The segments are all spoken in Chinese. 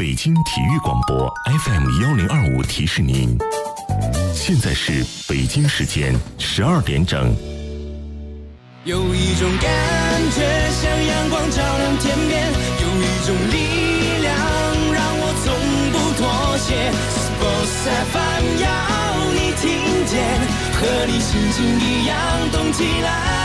北京体育广播 FM1025提示您，现在是北京时间12点整。 有一种感觉像阳光照亮天边，有一种力量让我从不妥协。Sports FM 要你听见，和你心情一样动起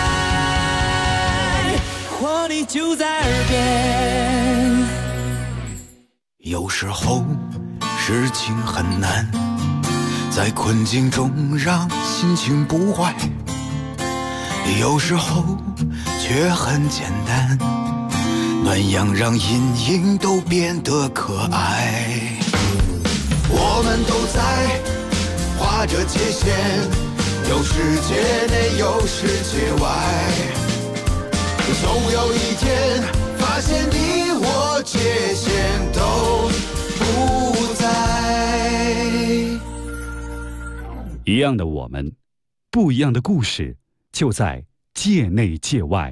来，活力就在耳边。 有时候事情很难，在困境中让心情不坏，有时候却很简单，暖阳让阴影都变得可爱。我们都在画着界限，有世界内有世界外，总有一天发现你我界限都不在。 一样的我们，不一样的故事，就在界内界外。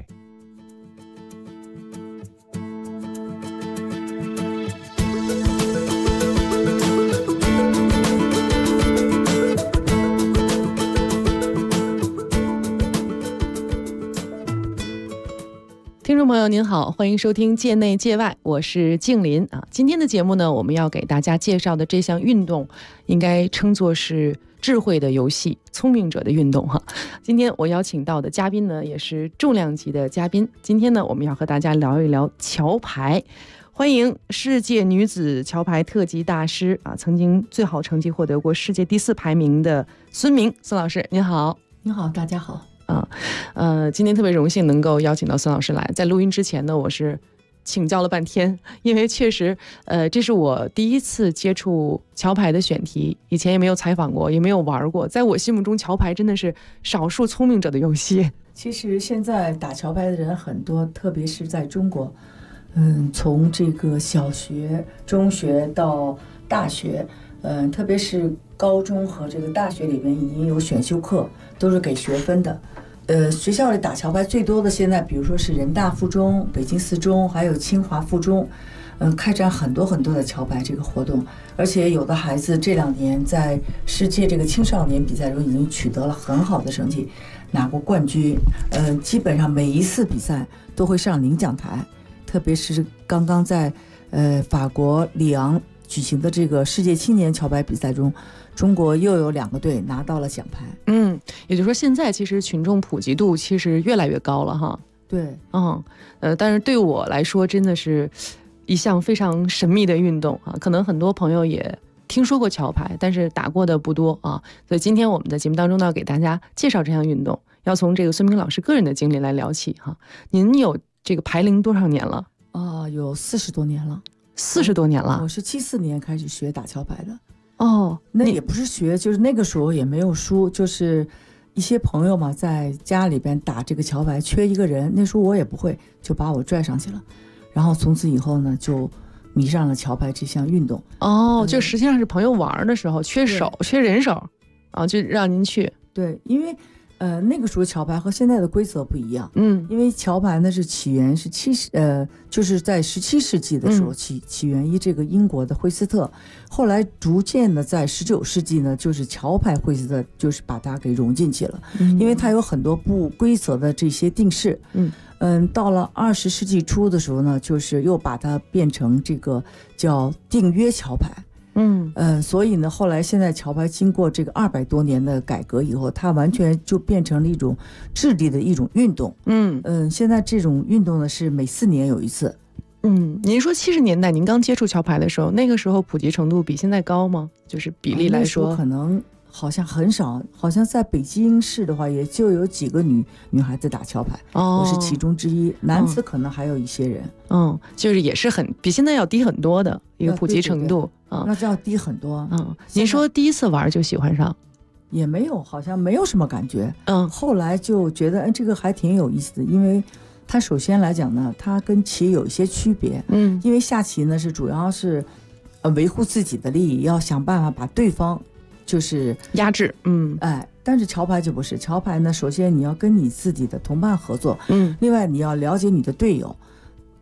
听众朋友您好，欢迎收听界内界外，我是静林啊。今天的节目呢，我们要给大家介绍的这项运动应该称作是智慧的游戏，聪明者的运动哈。今天我邀请到的嘉宾呢，也是重量级的嘉宾。今天呢，我们要和大家聊一聊桥牌。欢迎世界女子桥牌特级大师啊，曾经最好成绩获得过世界第4排名的孙明孙老师，您好。 您好，大家好。 今天特别荣幸能够邀请到孙老师来。在录音之前呢，我是请教了半天，因为确实，这是我第一次接触桥牌的选题，以前也没有采访过，也没有玩过。在我心目中，桥牌真的是少数聪明者的游戏。 其实现在打桥牌的人很多，特别是在中国，从这个小学、中学到大学，特别是高中和这个大学里边已经有选修课，都是给学分的。学校里打桥牌最多的现在，比如说是人大附中、北京四中，还有清华附中，开展很多很多的桥牌这个活动。而且有的孩子这2年在世界这个青少年比赛中已经取得了很好的成绩，拿过冠军。基本上每一次比赛都会上领奖台，特别是刚刚在法国里昂举行的这个世界青年桥牌比赛中，中国又有2个队拿到了奖牌。 也就是说现在其实群众普及度其实越来越高了哈。 对， 但是对我来说真的是一项非常神秘的运动啊，可能很多朋友也听说过桥牌，但是打过的不多啊。所以今天我们的节目当中呢，要给大家介绍这项运动，要从这个孙明老师个人的经历来聊起哈。您有这个牌龄多少年了？ 有40多年了。 40多年了。 我是74年开始学打桥牌的。 那也不是学，就是那个时候也没有书，就是一些朋友嘛，在家里边打这个桥牌，缺一个人，那时候我也不会，就把我拽上去了，然后从此以后呢，就迷上了桥牌这项运动。 就实际上是朋友玩的时候缺人手啊，就让您去。 对，因为那个时候桥牌和现在的规则不一样。因为桥牌呢是起源是就是在17世纪的时候起源于这个英国的惠斯特，后来逐渐的在19世纪呢，就是桥牌惠斯特就是把它给融进去了。因为它有很多不规则的这些定式。到了20世纪初的时候呢，就是又把它变成这个叫定约桥牌。所以呢，后来现在桥牌经过这个200多年的改革以后，它完全就变成了一种智力的一种运动。现在这种运动呢是每4年有一次。 您说70年代您刚接触桥牌的时候，那个时候普及程度比现在高吗？就是比例来说， 可能好像很少，好像在北京市的话，也就有几个女孩子打桥牌。我是其中之一，男子可能还有一些人。 就是也是比现在要低很多的一个普及程度。 那就要低很多。 您说第一次玩就喜欢上？ 也没有，好像没有什么感觉。后来就觉得这个还挺有意思的，因为它首先来讲呢，它跟棋有一些区别。因为下棋呢是主要是维护自己的利益，要想办法把对方就是压制。 但是桥牌就不是，桥牌呢首先你要跟你自己的同伴合作。另外你要了解你的队友，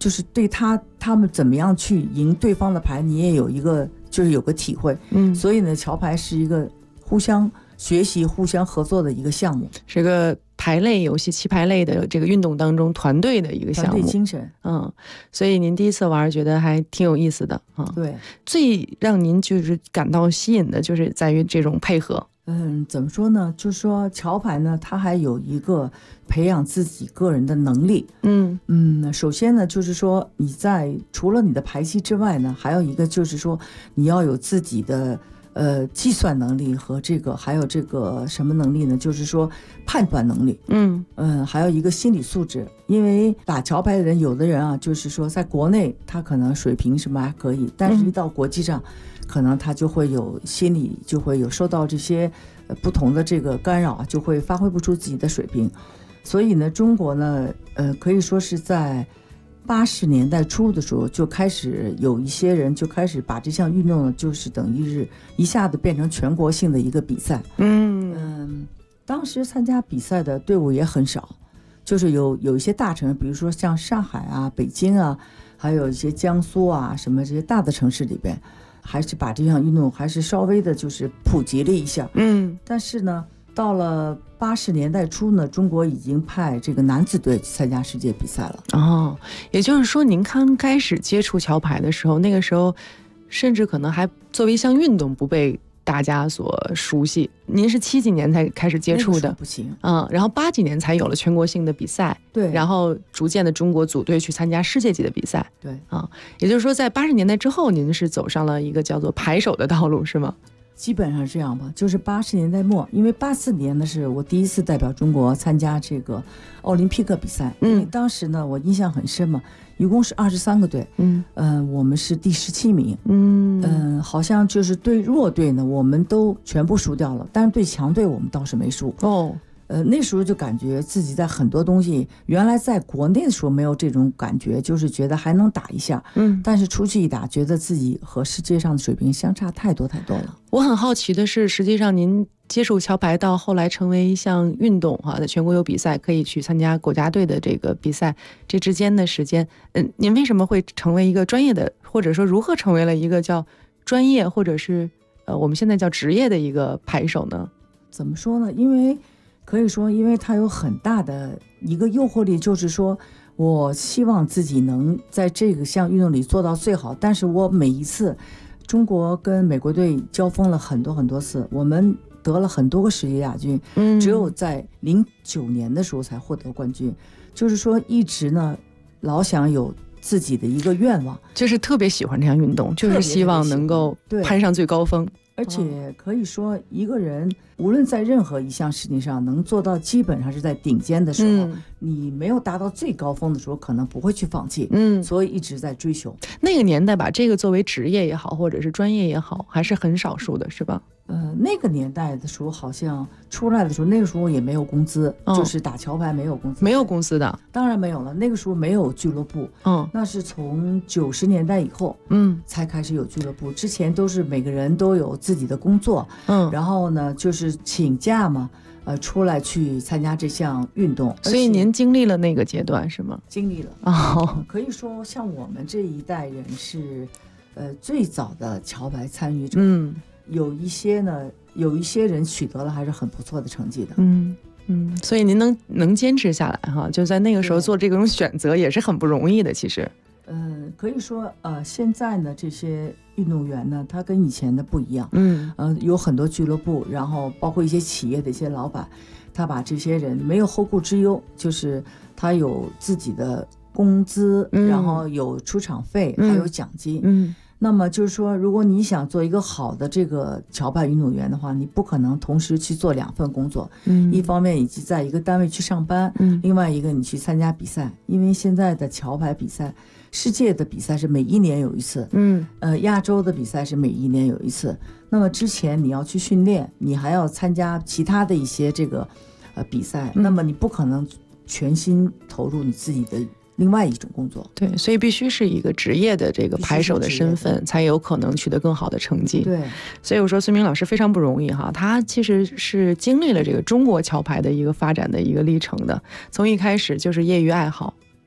就是对他们怎么样去赢对方的牌，你也有一个就是有个体会。所以呢，桥牌是一个互相学习、互相合作的一个项目， 是个牌类游戏、棋牌类的这个运动当中团队的一个项目， 团队精神。 所以您第一次玩觉得还挺有意思的啊。 对， 最让您就是感到吸引的就是在于这种配合。 怎么说呢？就是说桥牌呢，它还有一个培养自己个人的能力。首先呢，就是说你在除了你的牌技之外呢，还有一个就是说你要有自己的计算能力和还有这个什么能力呢？就是说判断能力。还有一个心理素质。因为打桥牌的人，有的人啊，就是说在国内他可能水平什么还可以，但是一到国际上，可能他就会有心理就会有受到这些不同的这个干扰，就会发挥不出自己的水平。所以呢，中国呢，可以说是在80年代初的时候就开始有一些人就开始把这项运动呢，就是等于是一下子变成全国性的一个比赛。当时参加比赛的队伍也很少，就是有一些大城，比如说像上海啊、北京啊，还有一些江苏啊什么这些大的城市里边，还是把这项运动还是稍微的就是普及了一下。但是呢，到了80年代初呢，中国已经派这个男子队去参加世界比赛了。 也就是说您刚开始接触桥牌的时候，那个时候甚至可能还作为一项运动不被大家所熟悉。您是70几年才开始接触的， 不行。 然后80几年才有了全国性的比赛。 对， 然后逐渐的中国组队去参加世界级的比赛。 对， 也就是说在80年代之后，您是走上了一个叫做牌手的道路，是吗？ 基本上这样吧，就是80年代末，因为84年呢是我第一次代表中国参加这个奥林匹克比赛。因为当时呢我印象很深嘛，一共是23个队。我们是第17名。好像就是对弱队呢我们都全部输掉了，但是对强队我们倒是没输。那时候就感觉自己在很多东西，原来在国内的时候没有这种感觉，就是觉得还能打一下。但是出去一打，觉得自己和世界上的水平相差太多了。 我很好奇的是，实际上您接触桥牌到后来成为一项运动在全国有比赛可以去参加国家队的这个比赛，这之间的时间，您为什么会成为一个专业的，或者说如何成为了一个叫专业或者是我们现在叫职业的一个牌手呢？ 怎么说呢？可以说因为它有很大的一个诱惑力，就是说我希望自己能在这个项运动里做到最好。但是我每一次中国跟美国队交锋了很多次，我们得了很多个世界亚军。只有在09年的时候才获得冠军。就是说一直呢老想有自己的一个愿望， 就是特别喜欢这项运动，就是希望能够攀上最高峰。 而且可以说一个人无论在任何一项事情上能做到基本上是在顶尖的时候，你没有达到最高峰的时候可能不会去放弃。所以一直在追求。 那个年代把这个作为职业也好或者是专业也好还是很少数的，是吧？ 那个年代的时候好像出来的时候，那个时候也没有工资。就是打桥牌没有工资。 没有公司的？当然没有了，那个时候没有俱乐部。那是从90年代以后才开始有俱乐部。之前都是每个人都有自己的工作。然后呢就是请假嘛，出来去参加这项运动。 所以您经历了那个阶段是吗？ 经历了。可以说像我们这一代人是最早的桥牌参与者。有一些人取得了还是很不错的成绩的。 所以您能坚持下来哈，就在那个时候做这种选择也是很不容易的。其实可以说现在呢这些运动员呢他跟以前的不一样。有很多俱乐部，然后包括一些企业的一些老板，他把这些人没有后顾之忧，就是他有自己的工资，然后有出场费，还有奖金。那么就是说如果你想做一个好的这个桥牌运动员的话，你不可能同时去做2份工作。一方面以及在一个单位去上班，另外一个你去参加比赛。因为现在的桥牌比赛，世界的比赛是每1年有一次，亚洲的比赛是每1年有一次。那么之前你要去训练，你还要参加其他的一些这个比赛，那么你不可能全心投入你自己的另外一种工作。 对，所以必须是一个职业的这个牌手的身份，才有可能取得更好的成绩。 对， 所以我说孙明老师非常不容易哈，他其实是经历了这个中国桥牌的一个发展的一个历程的，从一开始就是业余爱好，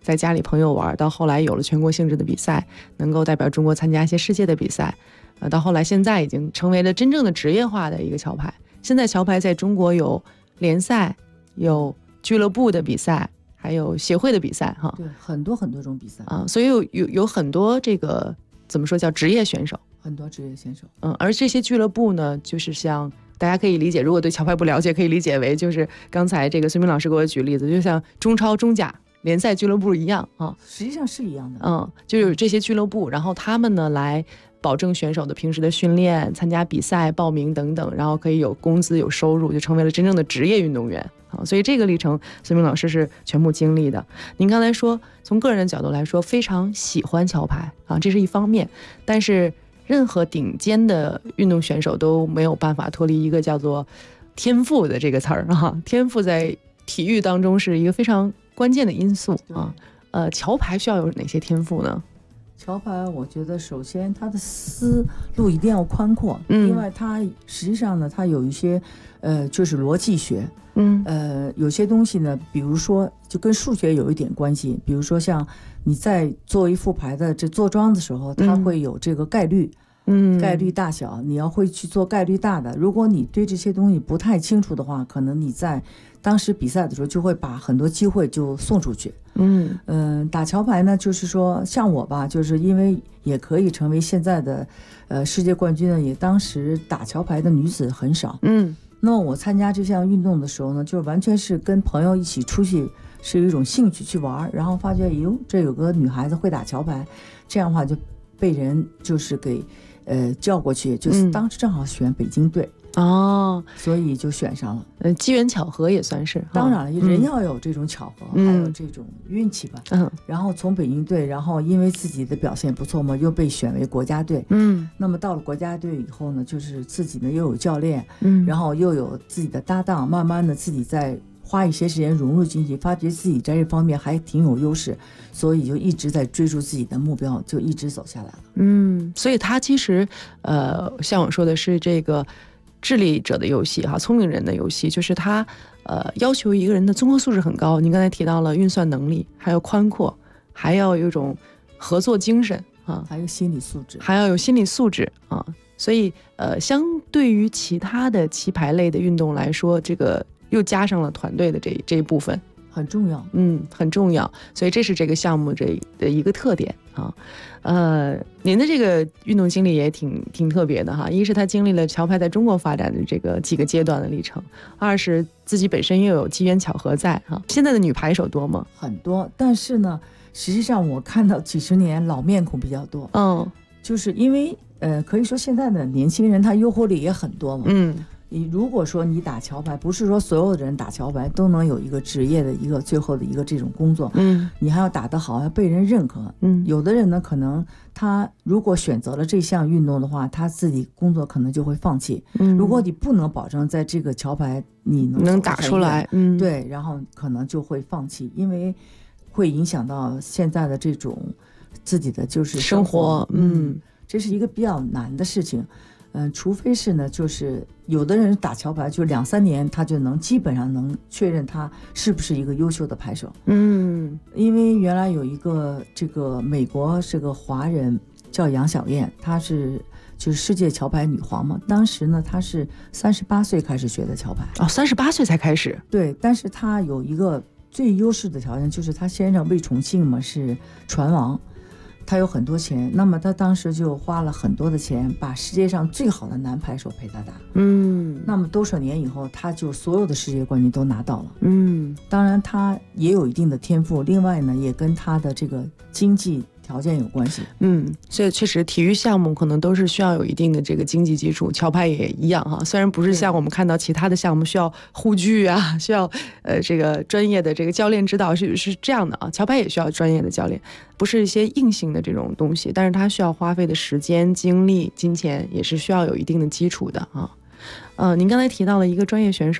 在家里朋友玩，到后来有了全国性质的比赛，能够代表中国参加一些世界的比赛，到后来现在已经成为了真正的职业化的一个桥牌。现在桥牌在中国有联赛，有俱乐部的比赛，还有协会的比赛哈。 对，很多很多种比赛啊，所以有很多这个怎么说叫职业选手， 很多职业选手。 而这些俱乐部呢，就是像大家可以理解，如果对桥牌不了解，可以理解为就是刚才这个孙明老师给我举例子，就像中超、中甲联赛俱乐部一样啊， 实际上是一样的。 就有这些俱乐部，然后他们呢来保证选手的平时的训练、参加比赛、报名等等，然后可以有工资、有收入，就成为了真正的职业运动员啊。所以这个历程，孙明老师是全部经历的。您刚才说，从个人的角度来说，非常喜欢桥牌啊，这是一方面，但是任何顶尖的运动选手都没有办法脱离一个叫做天赋的这个词儿啊。天赋在体育当中是一个非常关键的因素啊。桥牌需要有哪些天赋呢？ 桥牌，我觉得首先它的思路一定要宽阔，另外它实际上呢，它有一些就是逻辑学，有些东西呢，比如说就跟数学有一点关系，比如说像你在做一副牌的这做庄的时候，它会有这个概率。概率大小，你要会去做概率大的。如果你对这些东西不太清楚的话，可能你在当时比赛的时候就会把很多机会就送出去。打桥牌呢，就是说像我吧，就是因为也可以成为现在的世界冠军呢，也当时打桥牌的女子很少。那么我参加这项运动的时候呢，就完全是跟朋友一起出去，是有一种兴趣去玩，然后发觉哟，这有个女孩子会打桥牌，这样的话就被人就是给叫过去，就是当时正好选北京队所以就选上了。 机缘巧合也算是， 当然了，人要有这种巧合，还有这种运气吧。然后从北京队，然后因为自己的表现不错嘛，又被选为国家队。那么到了国家队以后呢，就是自己呢又有教练，然后又有自己的搭档，慢慢的自己在花一些时间融入进去，发觉自己在这方面还挺有优势，所以就一直在追逐自己的目标，就一直走下来了。 所以他其实像我说的是这个智力者的游戏哈，聪明人的游戏，就是他要求一个人的综合素质很高。您刚才提到了运算能力，还有宽阔，还要有一种合作精神啊， 还有心理素质， 还要有心理素质啊。所以相对于其他的棋牌类的运动来说，这个又加上了团队的这一部分， 很重要。 很重要。所以这是这个项目这的一个特点啊。您的这个运动经历也挺特别的哈。一是他经历了桥牌在中国发展的这个几个阶段的历程，二是自己本身又有机缘巧合在哈。现在的女牌手多吗？ 很多，但是呢，实际上我看到几十年老面孔比较多。就是因为可以说现在的年轻人他诱惑力也很多嘛。你如果说你打桥牌，不是说所有的人打桥牌都能有一个职业的一个最后的一个这种工作，你还要打得好，要被人认可。有的人呢，可能他如果选择了这项运动的话，他自己工作可能就会放弃。如果你不能保证在这个桥牌你能打出来， 对，然后可能就会放弃，因为会影响到现在的这种自己的就是生活。这是一个比较难的事情。除非是呢，就是有的人打桥牌就2-3年，他就能基本上能确认他是不是一个优秀的牌手。因为原来有一个这个美国这个华人叫杨晓燕，她是就是世界桥牌女皇嘛。当时呢，她是38岁开始学的桥牌。 38岁才开始。 对，但是她有一个最优势的条件，就是她先生魏崇信嘛是船王。他有很多钱，那么他当时就花了很多的钱，把世界上最好的男牌手陪他打。那么多少年以后，他就所有的世界冠军都拿到了。当然他也有一定的天赋，另外呢，也跟他的这个经济条件有关系。 所以确实体育项目可能都是需要有一定的这个经济基础，桥牌也一样哈。虽然不是像我们看到其他的项目需要护具啊，需要这个专业的这个教练指导是这样的啊，桥牌也需要专业的教练，不是一些硬性的这种东西，但是它需要花费的时间、精力、金钱也是需要有一定的基础的啊。您刚才提到了一个专业选手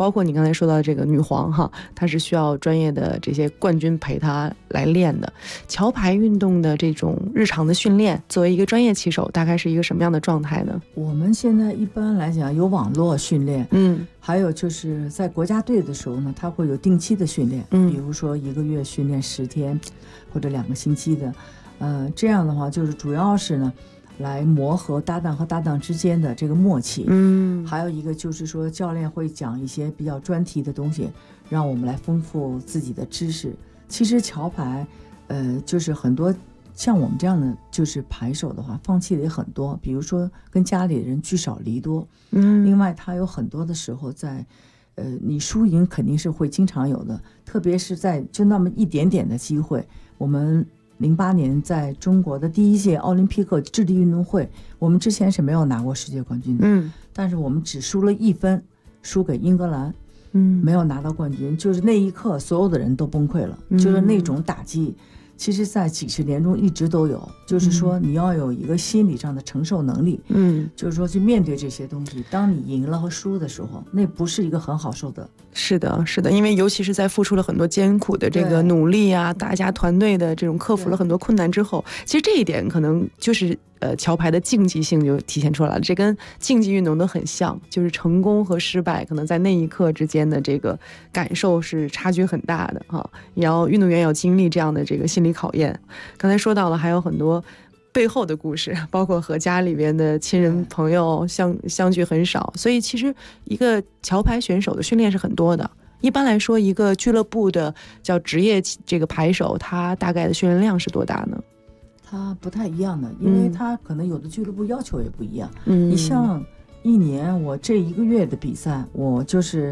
包括你刚才说到的这个女皇哈，她是需要专业的这些冠军陪她来练的。桥牌运动的这种日常的训练，作为一个专业棋手，大概是一个什么样的状态呢？ 我们现在一般来讲有网络训练，还有就是在国家队的时候呢，他会有定期的训练，比如说1个月训练10天或者2个星期的，这样的话就是主要是呢来磨合搭档和搭档之间的这个默契。还有一个就是说教练会讲一些比较专题的东西，让我们来丰富自己的知识。其实桥牌就是很多像我们这样的就是牌手的话放弃的也很多，比如说跟家里人聚少离多，另外他有很多的时候在你输赢肯定是会经常有的，特别是在就那么一点点的机会。我们08年在中国的第1届奥林匹克智力运动会，我们之前是没有拿过世界冠军的，但是我们只输了1分，输给英格兰，没有拿到冠军，就是那一刻所有的人都崩溃了，就是那种打击其实在几十年中一直都有，就是说你要有一个心理上的承受能力，就是说去面对这些东西。当你赢了和输的时候，那不是一个很好受的。 是的，是的，因为尤其是在付出了很多艰苦的这个努力啊，大家团队的这种克服了很多困难之后，其实这一点可能就是桥牌的竞技性就体现出来了，这跟竞技运动都很像，就是成功和失败可能在那一刻之间的这个感受是差距很大的哈，也要运动员要经历这样的这个心理考验。刚才说到了还有很多背后的故事，包括和家里边的亲人朋友相聚很少，所以其实一个桥牌选手的训练是很多的。一般来说，一个俱乐部的叫职业这个牌手，他大概的训练量是多大呢？ 他不太一样的，因为他可能有的俱乐部要求也不一样。你像一年我这1个月的比赛，我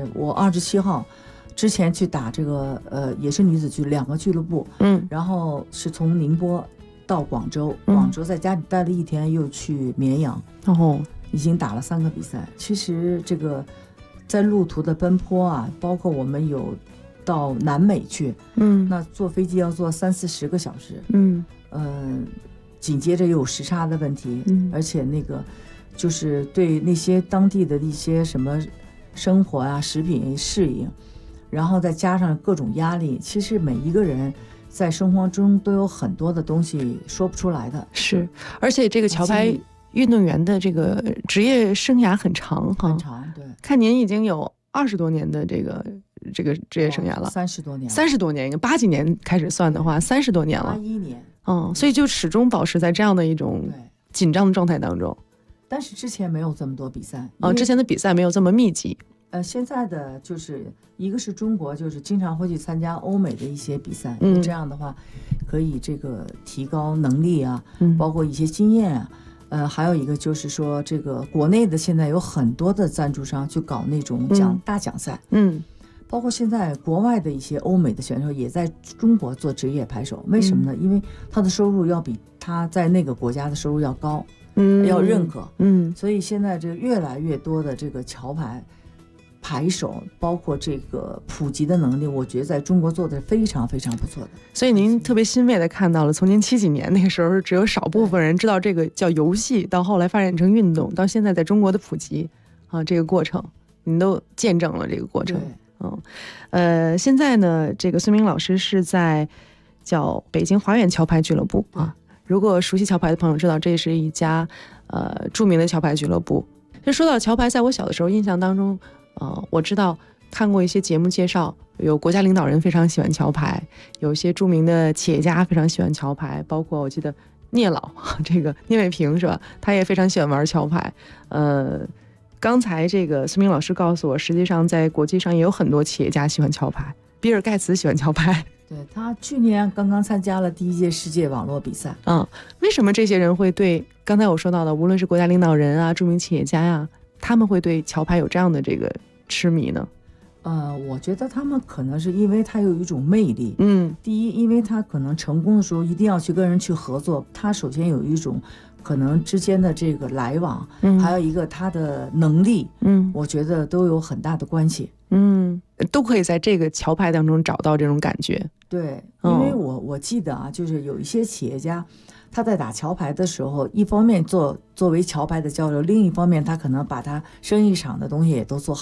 27号之前去打这个也是女子俱2个俱乐部，然后是从宁波到广州，广州在家里待了1天，又去绵阳，已经打了3个比赛。其实这个在路途的奔波啊，包括我们有到南美去，那坐飞机要坐30-40个小时，紧接着又有时差的问题，而且那个就是对那些当地的一些什么生活啊、食品适应，然后再加上各种压力，其实每一个人在生活中都有很多的东西说不出来的。是， 而且这个桥牌运动员的这个职业生涯很长哈， 很长，对。 看您已经有20多年的这个职业生涯了 ，30多年 ，30多年，80几年开始算的话，30多年了 ，81年， 所以就始终保持在这样的一种紧张的状态当中。 但是之前没有这么多比赛， 之前的比赛没有这么密集。 现在的就是一个是中国，就是经常会去参加欧美的一些比赛，这样的话可以这个提高能力啊，包括一些经验啊。还有一个就是说，这个国内的现在有很多的赞助商去搞那种大奖赛，包括现在国外的一些欧美的选手也在中国做职业牌手。为什么呢？因为他的收入要比他在那个国家的收入要高，要认可，所以现在这越来越多的这个桥牌手，包括这个普及的能力，我觉得在中国做的非常非常不错的。 所以您特别欣慰的看到了，从您70几年那个时候只有少部分人知道这个叫游戏，到后来发展成运动，到现在在中国的普及啊，这个过程您都见证了这个过程。现在呢，这个孙明老师是在叫北京华远桥牌俱乐部啊。如果熟悉桥牌的朋友知道，这是一家著名的桥牌俱乐部。就说到桥牌，在我小的时候印象当中，我知道看过一些节目介绍，有国家领导人非常喜欢桥牌，有一些著名的企业家非常喜欢桥牌，包括我记得聂老，这个聂卫平是吧？他也非常喜欢玩桥牌。刚才这个孙明老师告诉我，实际上在国际上也有很多企业家喜欢桥牌，比尔盖茨喜欢桥牌。 对，他去年刚刚参加了第1届世界网络比赛。 为什么这些人会对刚才我说到的，无论是国家领导人啊、著名企业家呀，他们会对桥牌有这样的这个痴迷呢？ 我觉得他们可能是因为他有一种魅力。第一，因为他可能成功的时候一定要去跟人去合作，他首先有一种可能之间的这个来往，还有一个他的能力，我觉得都有很大的关系。 都可以在这个桥牌当中找到这种感觉。 对，因为我记得啊，就是有一些企业家，他在打桥牌的时候，一方面作为桥牌的交流，另一方面他可能把他生意场的东西也都做好了。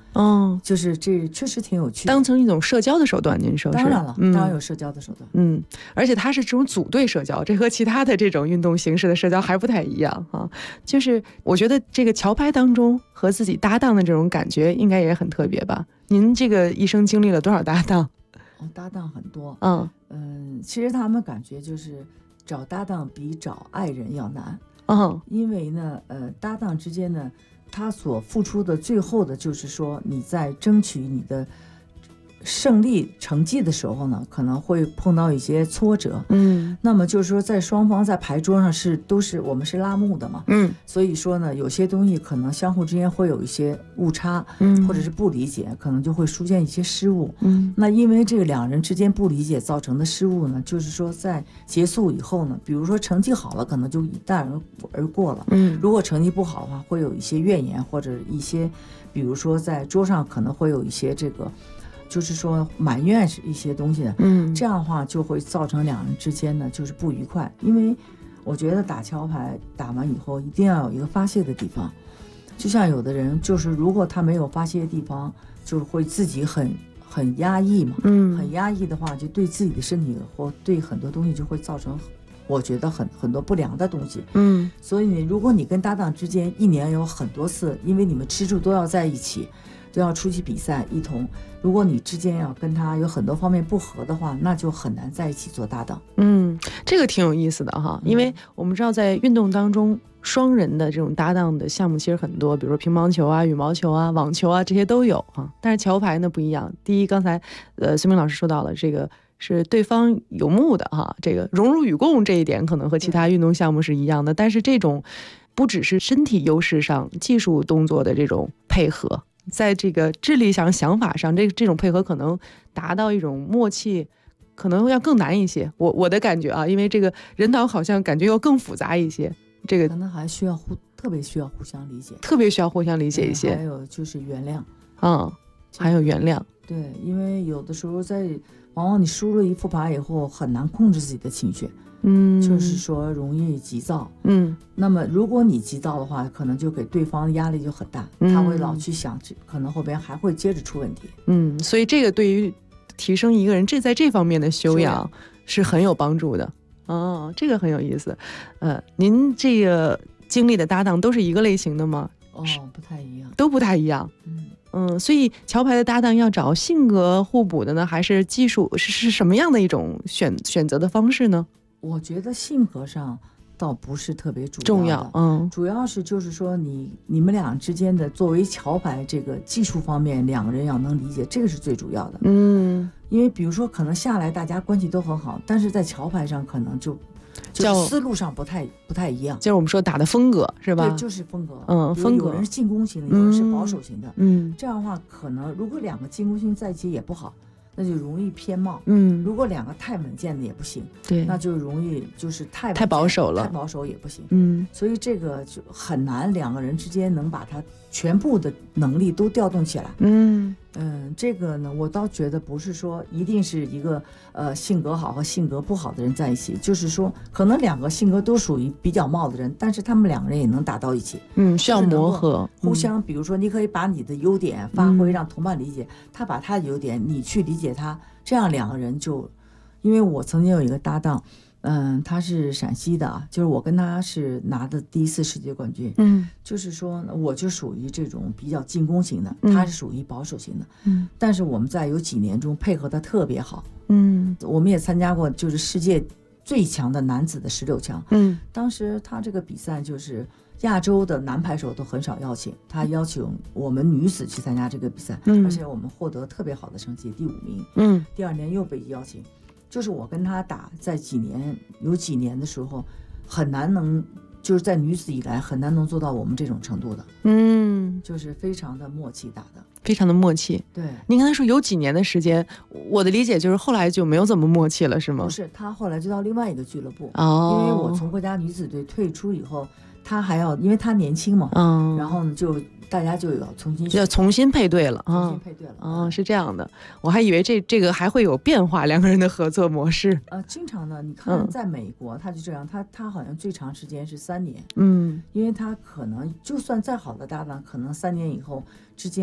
哦， 就是这确实挺有趣的。 当成一种社交的手段，您说是？ 当然了， 嗯当然有社交的手段。 嗯，而且它是这种组队社交，这和其他的这种运动形式的社交还不太一样啊。就是我觉得这个桥牌当中和自己搭档的这种感觉，应该也很特别吧？您这个一生经历了多少搭档？ 搭档很多。 嗯其实他们感觉就是找搭档比找爱人要难。因为呢，搭档之间呢，他所付出的最后的就是说，你在争取你的胜利成绩的时候呢，可能会碰到一些挫折。那么就是说，在双方在牌桌上我们是拉幕的嘛。所以说呢，有些东西可能相互之间会有一些误差，或者是不理解，可能就会出现一些失误。那因为这个两人之间不理解造成的失误呢，就是说在结束以后呢，比如说成绩好了，可能就一带而过了。如果成绩不好的话，会有一些怨言，或者一些，比如说在桌上可能会有一些这个。就是说埋怨一些东西的，这样的话就会造成两人之间呢就是不愉快。因为我觉得打桥牌打完以后一定要有一个发泄的地方，就像有的人就是如果他没有发泄的地方，就会自己很压抑嘛，很压抑的话，就对自己的身体或对很多东西就会造成，我觉得很多不良的东西。所以如果你跟搭档之间一年有很多次，因为你们吃住都要在一起，都要出去比赛一同，如果你之间要跟他有很多方面不合的话，那就很难在一起做搭档。 这个挺有意思的哈，因为我们知道在运动当中，双人的这种搭档的项目其实很多，比如说乒乓球啊、羽毛球啊、网球啊，这些都有啊。但是桥牌呢不一样，第一，刚才孙明老师说到了，这个是对方有目的哈，这个荣辱与共这一点可能和其他运动项目是一样的，但是这种不只是身体优势上、技术动作的这种配合。在这个智力上、想法上，这种配合可能达到一种默契，可能要更难一些。我的感觉啊，因为这个人导好像感觉要更复杂一些，这个可能还需要特别需要互相理解， 特别需要互相理解一些。 还有就是原谅， 还有原谅。 对，因为有的时候往往你输了一副牌以后，很难控制自己的情绪。就是说容易急躁。那么如果你急躁的话，可能就给对方压力就很大，他会老去想，可能后边还会接着出问题。 所以这个对于提升一个人在这方面的修养是很有帮助的。这个很有意思。您这个经历的搭档都是一个类型的吗？ 不太一样， 都不太一样。所以桥牌的搭档要找性格互补的呢，还是技术是什么样的一种选择的方式呢？ 我觉得性格上倒不是特别重要， 主要是就是说你们俩之间的作为桥牌这个技术方面，两个人要能理解，这个是最主要的。因为比如说可能下来大家关系都很好，但是在桥牌上可能就思路上不太一样， 就是我们说打的风格是吧？ 对，就是风格。 风格， 有人是进攻型的，有人是保守型的。这样的话，可能如果两个进攻型在一起也不好，那就容易偏冒。如果两个太稳健的也不行， 对， 那就容易就是太保守了， 太保守也不行。所以这个就很难，两个人之间能把他全部的能力都调动起来。这个呢，我倒觉得不是说一定是一个性格好和性格不好的人在一起，就是说可能两个性格都属于比较冒的人，但是他们两个人也能打到一起。 需要磨合， 互相，比如说你可以把你的优点发挥，让同伴理解，他把他的优点你去理解他，这样两个人就，因为我曾经有一个搭档。他是陕西的啊，就是我跟他是拿的第1次世界冠军。就是说我就属于这种比较进攻型的，他是属于保守型的。但是我们在有几年中配合的特别好。我们也参加过就是世界最强的男子的16强。当时他这个比赛就是亚洲的男排手都很少邀请，他邀请我们女子去参加这个比赛，而且我们获得特别好的成绩，第5名。第2年又被邀请。就是我跟他打，在有几年的时候，很难就是在女子以来很难能做到我们这种程度的。就是非常的默契打的， 非常的默契。 对， 您刚才说有几年的时间，我的理解就是后来就没有怎么默契了，是吗？ 不是，他后来就到另外一个俱乐部。因为我从国家女子队退出以后，他还要，因为他年轻嘛，然后呢就。大家就要重新配对了。是这样的，我还以为这个还会有变化，两个人的合作模式。 经常的，你看在美国他就这样，他好像最长时间是3年。因为他可能就算再好的搭档，可能3年以后之间可能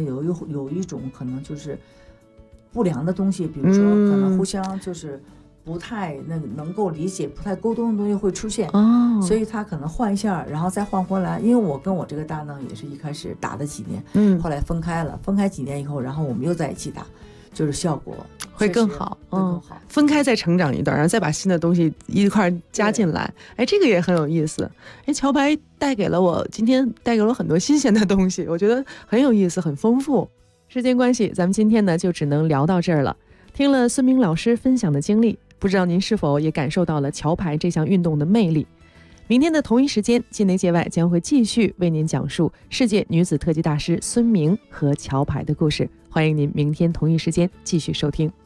有一种可能就是不良的东西，比如说可能互相就是不太能够理解、不太沟通的东西会出现，所以他可能换一下，然后再换回来。因为我跟我这个搭档也是一开始打了几年，后来分开了，分开几年以后，然后我们又在一起打，就是效果会更好，分开再成长一段，然后再把新的东西一块加进来，哎，这个也很有意思。哎，桥牌今天带给了我很多新鲜的东西，我觉得很有意思，很丰富。时间关系，咱们今天呢就只能聊到这儿了。听了孙明老师分享的经历，不知道您是否也感受到了桥牌这项运动的魅力。明天的同一时间，界内界外将会继续为您讲述世界女子特级大师孙明和桥牌的故事，欢迎您明天同一时间继续收听。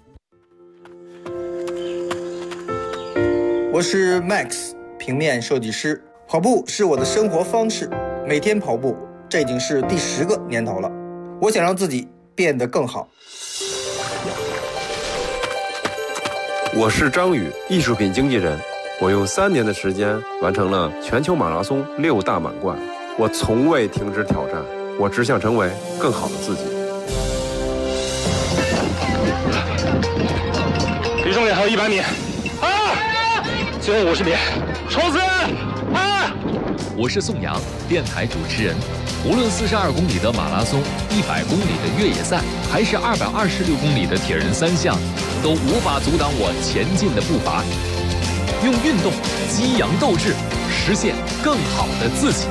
我是 Max， 平面设计师。跑步是我的生活方式，每天跑步，这已经是第10个年头了。我想让自己变得更好。 我是张宇，艺术品经纪人。我用3年的时间完成了全球马拉松6大满贯。我从未停止挑战，我只想成为更好的自己。 离终点还有100米，最后50米，冲刺！ 我是宋阳，电台主持人。无论42公里的马拉松、100公里的越野赛，还是226公里的铁人3项，都无法阻挡我前进的步伐。用运动激扬斗志，实现更好的自己。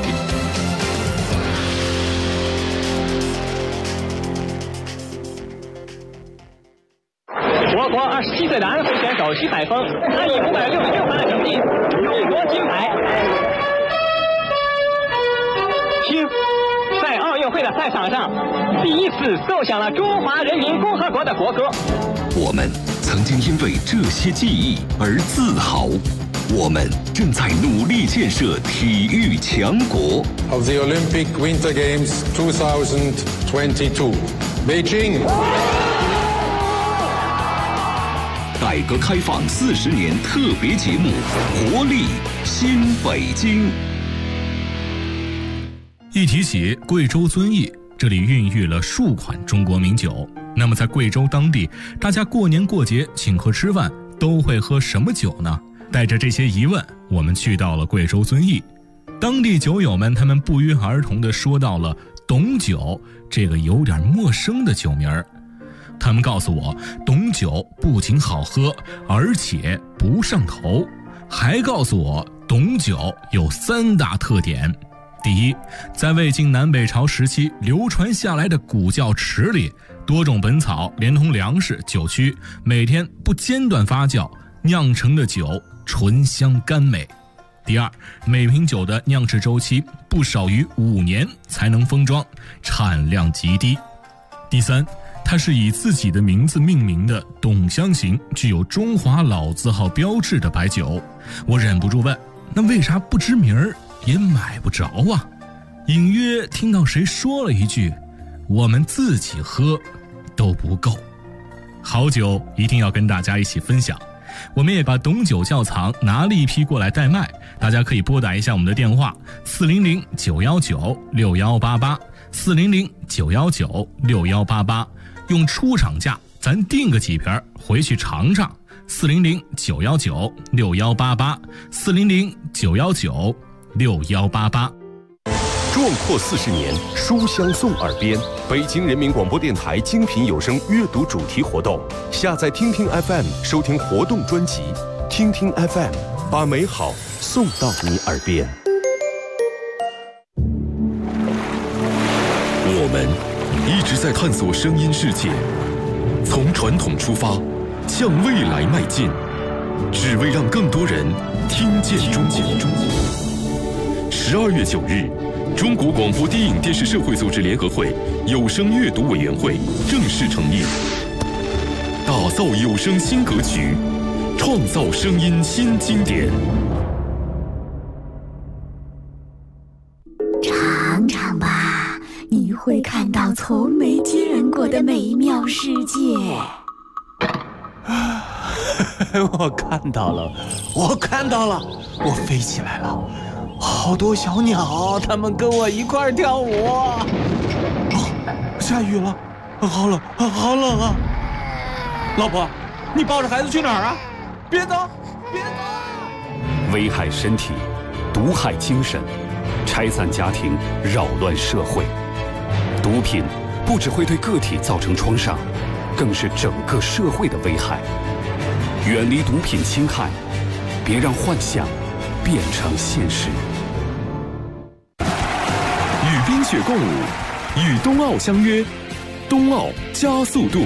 我国27岁的安徽选手徐海峰，他以566分的成绩勇夺金牌。听，在奥运会的赛场上，第一次奏响了中华人民共和国的国歌。 我们曾经因为这些记忆而自豪，我们正在努力建设体育强国。 Of the Olympic Winter Games 2022, Beijing。 改革开放40年特别节目《活力新北京》。 一提起贵州遵义，这里孕育了数款中国名酒。那么在贵州当地，大家过年过节请客吃饭都会喝什么酒呢？带着这些疑问，我们去到了贵州遵义。当地酒友们他们不约而同地说到了董酒这个有点陌生的酒名儿。他们告诉我，董酒不仅好喝，而且不上头，还告诉我董酒有3大特点。第一，在魏晋南北朝时期流传下来的古窖池里，多种本草连同粮食、酒曲，每天不间断发酵，酿成的酒醇香甘美。第二，每瓶酒的酿制周期不少于5年才能封装，产量极低。第三，它是以自己的名字命名的董香型，具有中华老字号标志的白酒。我忍不住问，那为啥不知名儿也买不着啊？隐约听到谁说了一句，我们自己喝都不够。好酒一定要跟大家一起分享。我们也把董酒窖藏拿了一批过来代卖，大家可以拨打一下我们的电话400-919-6188 400-919-6188，用出厂价咱订个几瓶回去尝尝。400-919-6188 400-919-6188。 壮阔40年，书香送耳边。北京人民广播电台精品有声阅读主题活动，下载听听 FM 收听活动专辑，听听 FM 把美好送到你耳边。我们一直在探索声音世界，从传统出发，向未来迈进，只为让更多人听见中国。12月9日，中国广播电影电视社会组织联合会有声阅读委员会正式成立，打造有声新格局，创造声音新经典。 尝尝吧，你会看到从没见过的美妙世界。 我看到了，我飞起来了，好多小鸟，它们跟我一块跳舞。 下雨了，好冷，好冷啊！老婆，你抱着孩子去哪儿啊？别走，别走！ 危害身体，毒害精神，拆散家庭，扰乱社会。毒品不只会对个体造成创伤，更是整个社会的危害。远离毒品侵害，别让幻想变成现实。 与冰雪共舞，与冬奥相约，冬奥加速度。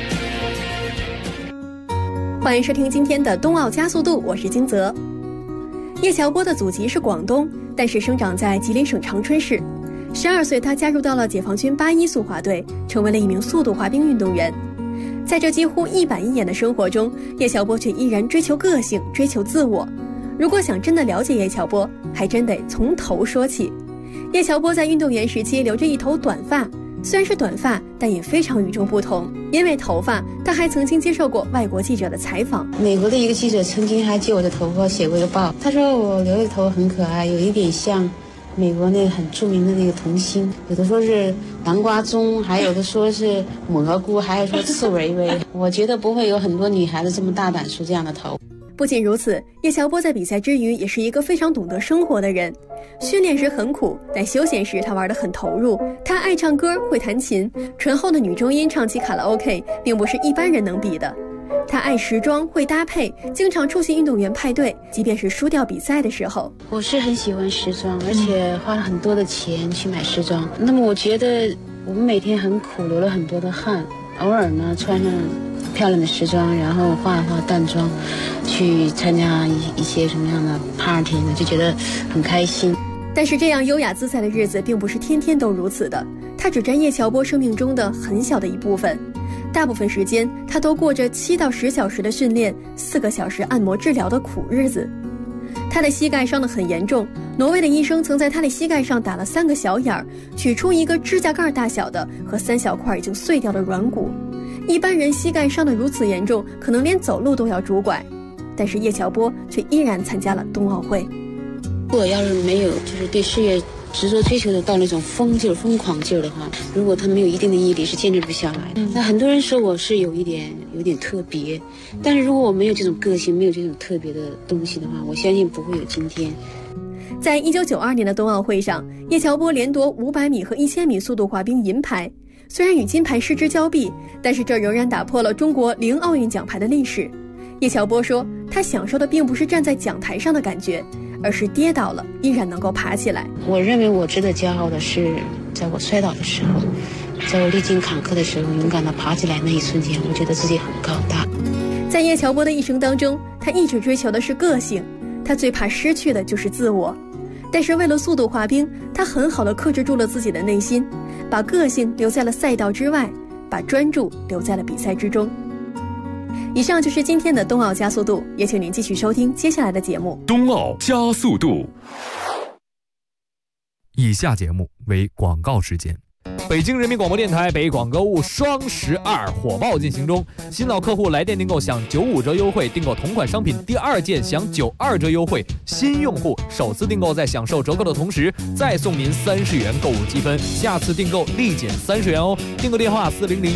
欢迎收听今天的冬奥加速度，我是金泽。叶乔波的祖籍是广东，但是生长在吉林省长春市。12岁，他加入到了解放军81速滑队，成为了一名速度滑冰运动员。在这几乎一板一眼的生活中，叶乔波却依然追求个性，追求自我。如果想真的了解叶乔波，还真得从头说起。叶乔波在运动员时期留着一头短发，虽然是短发，但也非常与众不同。因为头发，他还曾经接受过外国记者的采访。 美国的一个记者曾经还借我的头发写过一个报，他说我留的头很可爱，有一点像美国那个很著名的那个童星，有的说是南瓜棕，还有的说是蘑菇，还有说刺猬猬。我觉得不会有很多女孩子这么大胆梳这样的头。 不仅如此，叶乔波在比赛之余也是一个非常懂得生活的人。训练时很苦，但休闲时他玩得很投入。他爱唱歌，会弹琴，醇厚的女中音唱起卡拉 OK 并不是一般人能比的。他爱时装，会搭配，经常出席运动员派对，即便是输掉比赛的时候。 我是很喜欢时装，而且花了很多的钱去买时装。那么我觉得我们每天很苦，流了很多的汗，偶尔呢穿上漂亮的时装，然后化一化淡妆，去参加一些什么样的 party 呢，就觉得很开心。 但是这样优雅自在的日子并不是天天都如此的，它只占叶乔波生命中的很小的一部分。大部分时间他都过着7到10小时的训练，4个小时按摩治疗的苦日子。他的膝盖伤得很严重，挪威的医生曾在他的膝盖上打了3个小眼儿，取出一个指甲盖大小的和3小块已经碎掉的软骨。一般人膝盖伤得如此严重，可能连走路都要拄拐，但是叶乔波却依然参加了冬奥会。 如果要是没有就是对事业执着追求的到那种疯狂劲儿的话，如果他没有一定的毅力，是坚持不下来。那很多人说我是有点特别，但是如果我没有这种个性，没有这种特别的东西的话，我相信不会有今天。 在1992年的冬奥会上，叶乔波连夺500米和1000米速度滑冰银牌。虽然与金牌失之交臂，但是这仍然打破了中国0奥运奖牌的历史。叶乔波说，他享受的并不是站在讲台上的感觉，而是跌倒了依然能够爬起来。 我认为我值得骄傲的是，在我摔倒的时候，在我历经坎坷的时候，勇敢地爬起来那一瞬间，我觉得自己很高大。 在叶乔波的一生当中，他一直追求的是个性，他最怕失去的就是自我。但是为了速度滑冰，他很好地克制住了自己的内心，把个性留在了赛道之外，把专注留在了比赛之中。以上就是今天的冬奥加速度，也请您继续收听接下来的节目。 冬奥加速度。 以下节目为广告时间。北京人民广播电台北广购物双12火爆进行中，新老客户来电订购享95折优惠，订购同款商品第2件享92折优惠，新用户首次订购在享受折扣的同时再送您30元购物积分，下次订购立减30元哦。订购电话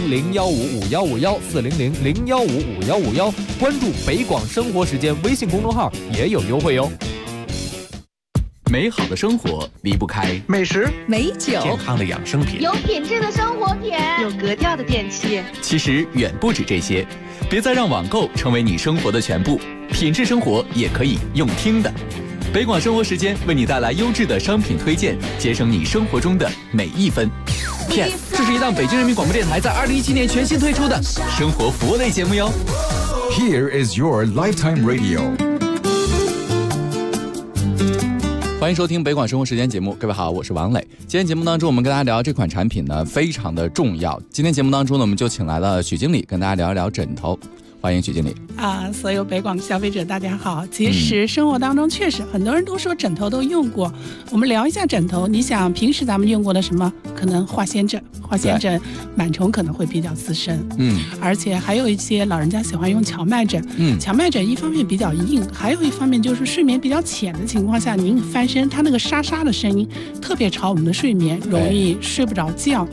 400-015-5151，400-015-5151，关注北广生活时间微信公众号也有优惠哦。 美好的生活离不开美食、 美酒、 健康的养生品、 有品质的生活品、 有格调的电器。 其实远不止这些，别再让网购成为你生活的全部，品质生活也可以用听的。北广生活时间为你带来优质的商品推荐，节省你生活中的每一分。PS， 这是一档北京人民广播电台在2017年全新推出的生活服务类节目哟。 Here is your lifetime radio。 欢迎收听北广生活时间节目，各位好，我是王磊。今天节目当中，我们跟大家聊这款产品呢，非常的重要。今天节目当中呢，我们就请来了许经理跟大家聊一聊枕头。欢迎许经理。 所有北广的消费者大家好。其实生活当中确实很多人都说枕头都用过，我们聊一下枕头。你想平时咱们用过的什么？可能化纤枕，螨虫可能会比较滋生。而且还有一些老人家喜欢用荞麦枕。荞麦枕一方面比较硬，还有一方面就是睡眠比较浅的情况下，您翻身它那个沙沙的声音特别吵我们的睡眠，容易睡不着觉。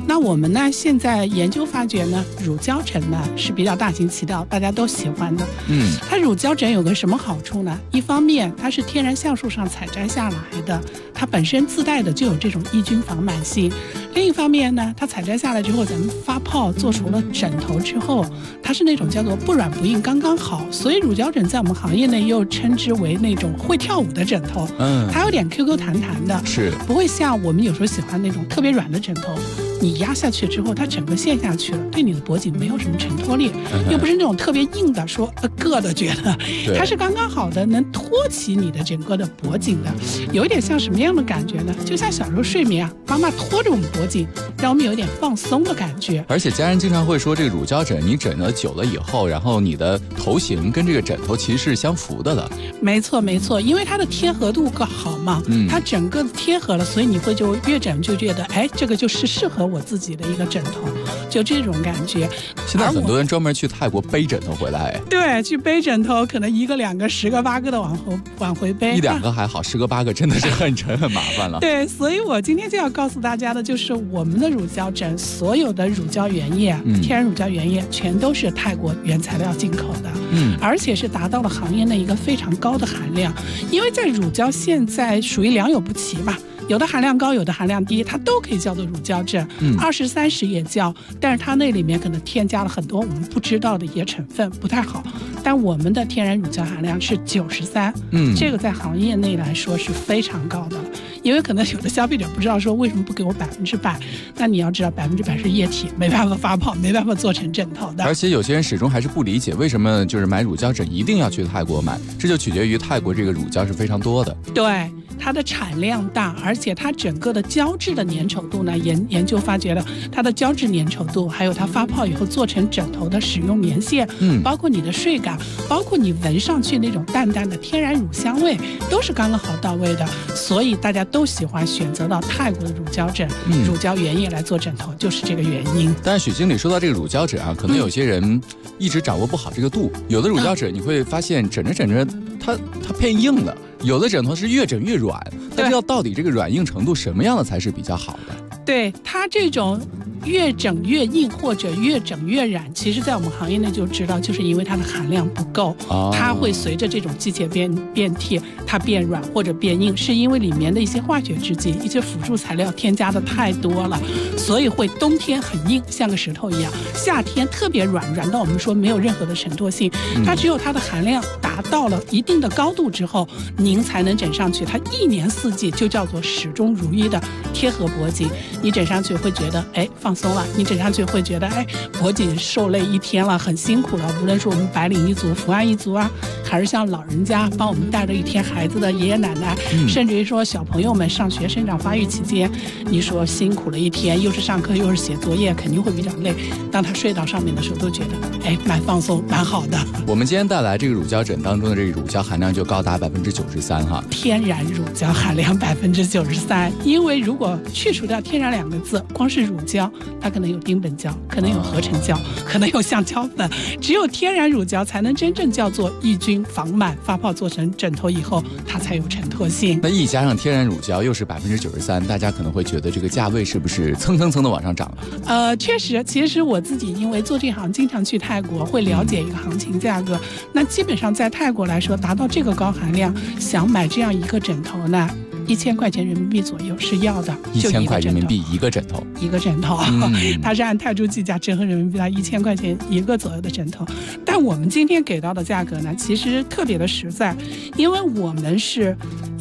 那我们呢，现在研究发觉呢，乳胶枕呢是比较大行其道，大家都喜欢的。它乳胶枕有个什么好处呢？一方面它是天然橡树上采摘下来的，它本身自带的就有这种抑菌防螨性。另一方面呢，它采摘下来之后，咱们发泡做出了枕头之后，它是那种叫做不软不硬，刚刚好。所以乳胶枕在我们行业内又称之为那种会跳舞的枕头。它有点 QQ 弹弹的， 是不会像我们有时候喜欢那种特别软的枕头，你压下去之后它整个陷下去了，对你的脖颈没有什么承托力，又不是那种特别硬的说硌的觉得，它是刚刚好的能托起你的整个的脖颈的，有一点像什么样的感觉呢？就像小时候睡眠啊，妈妈拖着我们脖颈，让我们有一点放松的感觉。 而且家人经常会说，这个乳胶枕你枕了久了以后，然后你的头型跟这个枕头其实是相符的了。 没错没错，因为它的贴合度更好嘛，它整个贴合了，所以你会就越枕就觉得，哎，这个就是适合我自己的一个枕头，就这种感觉。 现在很多人专门去泰国背枕头回来， 对，去背枕头，可能1个2个10个8个的往回背 ，1-2个还好，10个8个真的是很沉很麻烦了。 对，所以我今天就要告诉大家的就是，我们的乳胶枕，所有的乳胶原液，天然乳胶原液，全都是泰国原材料进口的，而且是达到了行业内一个非常高的含量。因为在乳胶现在属于良莠不齐嘛，有的含量高，有的含量低，它都可以叫做乳胶枕，20、30也叫，但是它那里面可能添加了很多我们不知道的一些成分，不太好。但我们的天然乳胶含量是93，这个在行业内来说是非常高的了。因为可能有的消费者不知道说为什么不给我100%，那你要知道100%是液体，没办法发泡，没办法做成枕头的。 而且有些人始终还是不理解为什么就是买乳胶枕一定要去泰国买，这就取决于泰国这个乳胶是非常多的。 对。它的产量大，而且它整个的胶质的粘稠度呢，研究发觉了它的胶质粘稠度，还有它发泡以后做成枕头的使用棉线，包括你的睡感，包括你闻上去那种淡淡的天然乳香味，都是刚刚好到位的。所以大家都喜欢选择到泰国的乳胶枕、乳胶原液来做枕头，就是这个原因。 但是许经理说到这个乳胶枕啊，可能有些人一直掌握不好这个度，有的乳胶枕你会发现枕着枕着它偏硬了。有的枕头是越枕越软，不知道到底这个软硬程度什么样的才是比较好的？ 对，它这种越整越硬或者越整越软，其实在我们行业内就知道，就是因为它的含量不够，它会随着这种季节变替，它变软或者变硬，是因为里面的一些化学制剂、一些辅助材料添加的太多了，所以会冬天很硬，像个石头一样，夏天特别软到我们说没有任何的承托性。它只有它的含量达到了一定的高度之后，您才能枕上去，它1年4季就叫做始终如一的贴合脖颈，你枕上去会觉得哎放松了，你枕上去会觉得哎脖颈受累一天了，很辛苦了。无论是我们白领一族、伏案一族啊，还是像老人家帮我们带着一天孩子的爷爷奶奶，甚至于说小朋友们上学生长发育期间，你说辛苦了一天，又是上课又是写作业，肯定会比较累。当他睡到上面的时候，都觉得哎蛮放松，蛮好的。 我们今天带来这个乳胶枕当中的这个乳胶含量就高达93%哈， 天然乳胶含量93%。因为如果去除掉天然2个字，光是乳胶，它可能有丁苯胶，可能有合成胶，可能有橡胶粉，只有天然乳胶才能真正叫做抑菌防螨，发泡做成枕头以后，它才有承托性。 那一加上天然乳胶又是93%，大家可能会觉得这个价位是不是蹭的往上涨了？ 确实，其实我自己因为做这行，经常去泰国，会了解一个行情价格。那基本上在泰国来说，达到这个高含量，想买这样一个枕头呢，1000块钱人民币左右是要的 ，1000块人民币一个枕头， 它是按泰铢计价，折合人民币到1000块钱一个左右的枕头。但我们今天给到的价格呢，其实特别的实在，因为我们是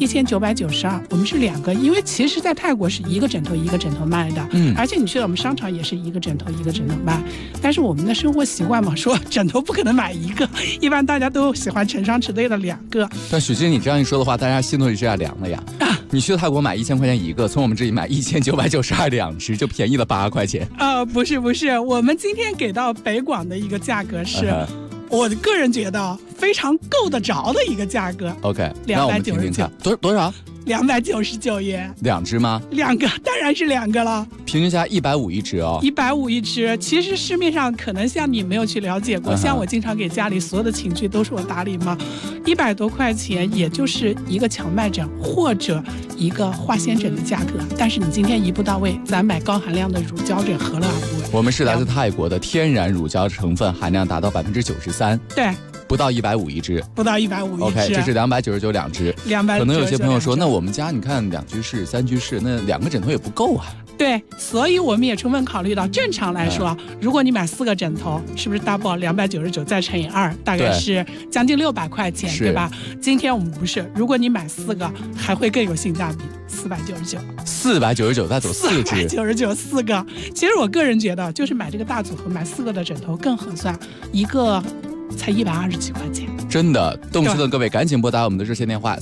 1992，我们是2个，因为其实在泰国是一个枕头一个枕头卖的，而且你去了我们商场也是一个枕头一个枕头卖，但是我们的生活习惯嘛，说枕头不可能买一个，一般大家都喜欢成双成对的2个。 但许经理这样一说的话，大家心头也是要凉了呀。你去泰国买1000块钱一个，从我们这里买1992只，就便宜了8块钱。 不是，我们今天给到北广的一个价格是，我个人觉得非常够得着的一个价格。 OK， 那我们听听看多少 299元。 2只吗 ？2个，当然是2个了。 平均下150一只哦。 150一只，其实市面上可能像你没有去了解过，像我经常给家里所有的寝具都是我打理嘛，100多块钱，也就是一个荞麦枕或者一个化纤枕的价格。但是你今天一步到位，咱买高含量的乳胶枕，何乐而不为？ 我们是来自泰国的，天然乳胶成分含量达到93%。 对。 不到150一只， 不到150一只。 OK， 这是299 2只。 299。 可能有些朋友说，那我们家你看2居室、3居室，那2个枕头也不够啊。 对，所以我们也充分考虑到，正常来说，如果你买4个枕头，是不是 double 299再乘以2，大概是将近600块钱，对吧？今天我们不是，如果你买4个，还会更有性价比，499，499 再走4只 ，499 4个。其实我个人觉得，就是买这个大组合，买4个的枕头更合算，一个才120几块钱。 真的，动车的各位赶紧拨打我们的热线电话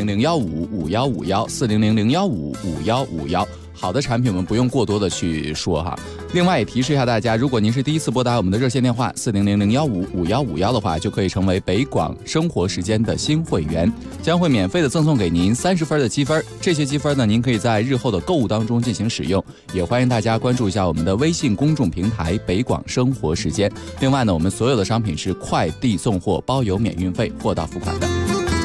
400-015-5151，400-015-5151。好的产品我们不用过多的去说哈。另外也提示一下大家，如果您是第一次拨打我们的热线电话400-015-5151的话，就可以成为北广生活时间的新会员，将会免费的赠送给您30分的积分。这些积分呢，您可以在日后的购物当中进行使用。也欢迎大家关注一下我们的微信公众平台北广生活时间。另外呢，我们所有的商品是快递送货，包邮免运费，货到付款的。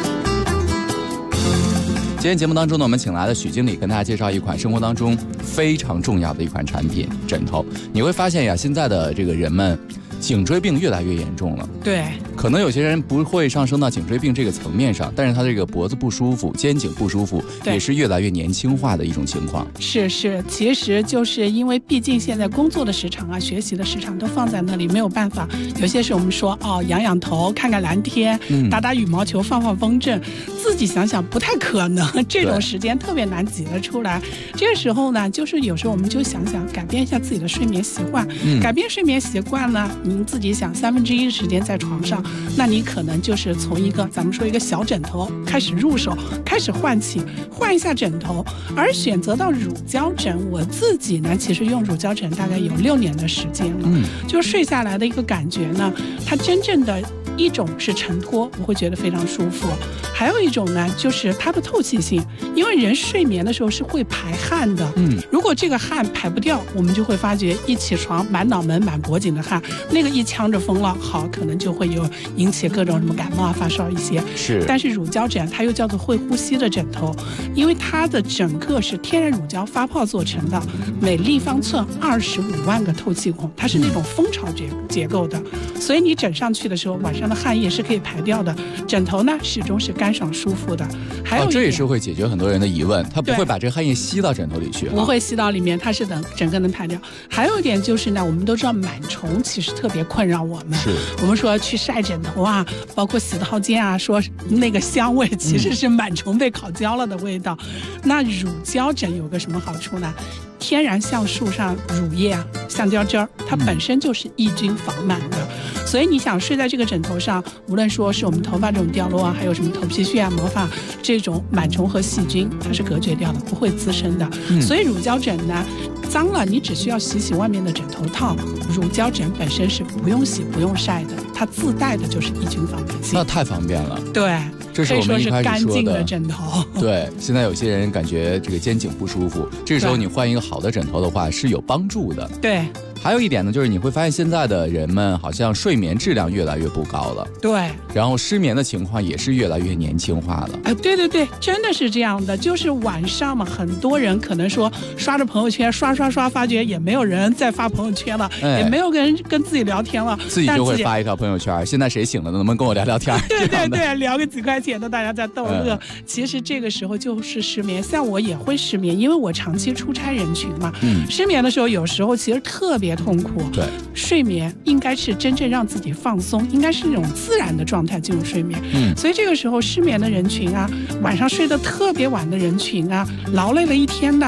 今天节目当中呢，我们请来了许经理跟大家介绍一款生活当中非常重要的一款产品——枕头。你会发现呀，现在的这个人们颈椎病越来越严重了。 对， 可能有些人不会上升到颈椎病这个层面上，但是他这个脖子不舒服、肩颈不舒服，也是越来越年轻化的一种情况。 是，其实就是因为毕竟现在工作的时长啊、学习的时长都放在那里，没有办法。有些时候我们说仰头、看看蓝天、打打羽毛球、放放风筝，自己想想不太可能，这种时间特别难挤得出来。这个时候呢，就是有时候我们就想想改变一下自己的睡眠习惯。改变睡眠习惯呢，您自己想1/3的时间在床上，那你可能就是从一个咱们说一个小枕头开始入手，开始换一下枕头。而选择到乳胶枕，我自己呢其实用乳胶枕大概有6年的时间了，就睡下来的一个感觉呢，它真正的一种是承托，我会觉得非常舒服；还有一种呢，就是它的透气性，因为人睡眠的时候是会排汗的，如果这个汗排不掉，我们就会发觉一起床满脑门满脖颈的汗，那个一呛着风了，好，可能就会有引起各种什么感冒啊、发烧一些。 是， 但是乳胶枕它又叫做会呼吸的枕头，因为它的整个是天然乳胶发泡做成的，每立方寸25万个透气孔，它是那种蜂巢结构的，所以你枕上去的时候，晚上的汗液是可以排掉的。枕头呢，始终是干爽舒服的。还有这也是会解决很多人的疑问，它不会把这个汗液吸到枕头里去， 不会吸到里面，它是整个能排掉。还有一点就是呢，我们都知道螨虫其实特别困扰我们， 是我们说去晒枕头啊，包括洗套间啊，说那个香味其实是螨虫被烤焦了的味道。那乳胶枕有个什么好处呢？天然橡树上乳液啊、橡胶汁儿，它本身就是抑菌防螨的，所以你想睡在这个枕头上，无论说是我们头发这种掉落啊，还有什么头皮屑啊、毛发这种螨虫和细菌，它是隔绝掉的，不会滋生的。所以乳胶枕呢，脏了你只需要洗外面的枕头套，乳胶枕本身是不用洗不用晒的，它自带的就是抑菌防蚊性。 那太方便了。 对， 这是我们一开始说的干净的枕头。 对，现在有些人感觉这个肩颈不舒服，这个时候你换一个好的枕头的话是有帮助的。 对。 还有一点呢，就是你会发现现在的人们好像睡眠质量越来越不高了， 对， 然后失眠的情况也是越来越年轻化了。 对，真的是这样的，就是晚上嘛，很多人可能说刷着朋友圈，刷，发觉也没有人再发朋友圈了，也没有人跟自己聊天了， 自己就会发一条朋友圈，现在谁醒了能不能跟我聊聊天？ 对，聊个几块钱的，大家在逗乐。其实这个时候就是失眠，像我也会失眠，因为我长期出差人群嘛，失眠的时候有时候其实特别痛苦。 对， 睡眠应该是真正让自己放松，应该是那种自然的状态进入睡眠。所以这个时候失眠的人群啊，晚上睡得特别晚的人群啊，劳累了一天呢，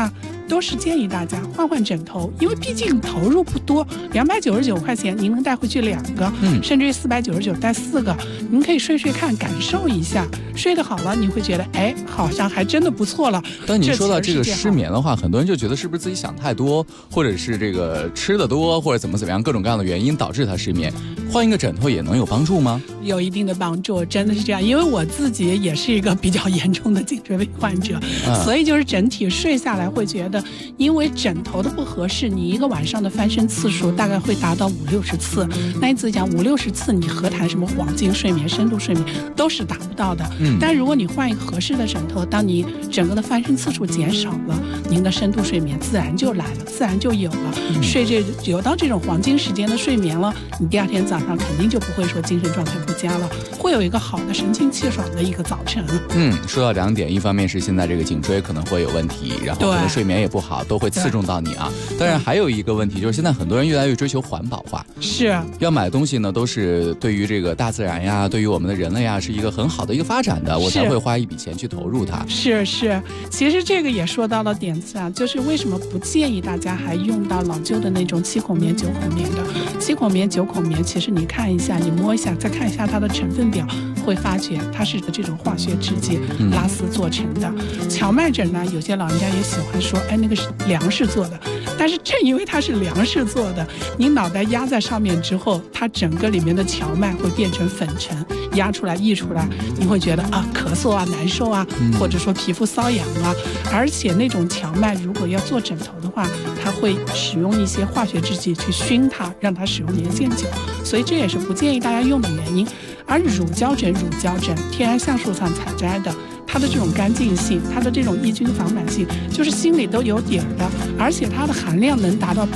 都是建议大家换换枕头，因为毕竟投入不多，299块钱您能带回去2个，甚至于499带4个，您可以睡睡看，感受一下，睡得好了，你会觉得哎，好像还真的不错了。 但你说到这个失眠的话，很多人就觉得是不是自己想太多，或者是这个吃的多，或者怎么样，各种各样的原因导致他失眠。换一个枕头也能有帮助吗？ 有一定的帮助，真的是这样。因为我自己也是一个比较严重的颈椎病患者，所以就是整体睡下来会觉得，因为枕头的不合适，你一个晚上的翻身次数大概会达到50-60次。那你自己讲50-60次，你何谈什么黄金睡眠、深度睡眠都是达不到的。但如果你换一个合适的枕头，当你整个的翻身次数减少了，您的深度睡眠自然就来了，自然就有了。有到这种黄金时间的睡眠了，你第二天早上肯定就不会说精神状态不佳了，会有一个好的神清气爽的一个早晨。 说到2点，一方面是现在这个颈椎可能会有问题，然后可能睡眠也不好，都会刺中到你啊。当然还有一个问题就是现在很多人越来越追求环保化， 是要买东西呢都是对于这个大自然呀，对于我们的人类呀是一个很好的一个发展的，我才会花一笔钱去投入它。 是，其实这个也说到了点子啊，就是为什么不建议大家还用到老旧的那种7孔棉、9孔棉的7孔棉、9孔棉，其实你看一下，你摸一下，再看一下它的成分表，会发觉它是这种化学制剂拉丝做成的。荞麦枕呢，有些老人家也喜欢说，哎，那个是粮食做的，但是正因为它是粮食做的，你脑袋压在上面之后，它整个里面的荞麦会变成粉尘，压出来溢出来，你会觉得啊咳嗽啊难受啊，或者说皮肤瘙痒啊。而且那种荞麦如果要做枕头的话，它会使用一些化学制剂去熏它，让它使用年限久，所以这也是不建议大家用的原因。而乳胶枕天然橡树上采摘的，它的这种干净性，它的这种抑菌防螨性，就是心里都有底儿的，而且它的含量能达到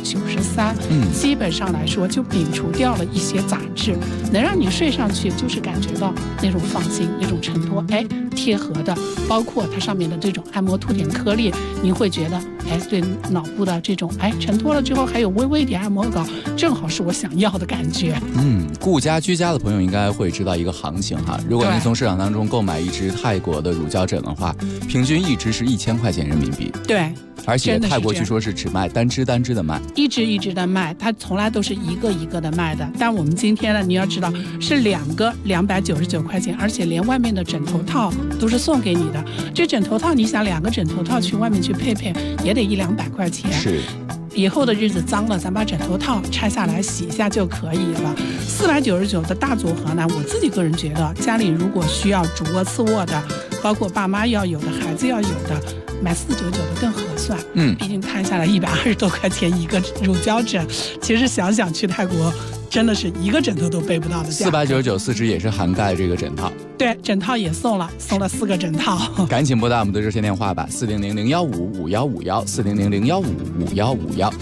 93%，基本上来说就摒除掉了一些杂质，能让你睡上去就是感觉到那种放心，那种承托，哎，贴合的，包括它上面的这种按摩凸点颗粒，你会觉得，哎，对脑部的这种，哎，承托了之后还有微微点按摩感，正好是我想要的感觉。 顾家居家的朋友应该会知道一个行情哈，如果您从市场当中购买一只泰国的乳胶枕的话，平均一只是1000块钱人民币。 对。 而且泰国据说是只卖单只的卖， 一只的卖，它从来都是一个的卖的。但我们今天呢，你要知道是2个299块钱，而且连外面的枕头套都是送给你的。这枕头套，你想2个枕头套去外面去配也得100-200块钱。 是。 以后的日子脏了，咱把枕头套拆下来洗一下就可以了。499的大组合呢，我自己个人觉得，家里如果需要主卧次卧的，包括爸妈要有的，孩子要有的，买499的更合算。毕竟摊下来120多块钱一个乳胶枕，其实想想去泰国真的是一个枕头都背不到的价格。 499 4只也是涵盖这个枕套。 对，枕套也送了4个枕套。 赶紧拨打我们的热线电话吧，400-015-5151 400-015-5151。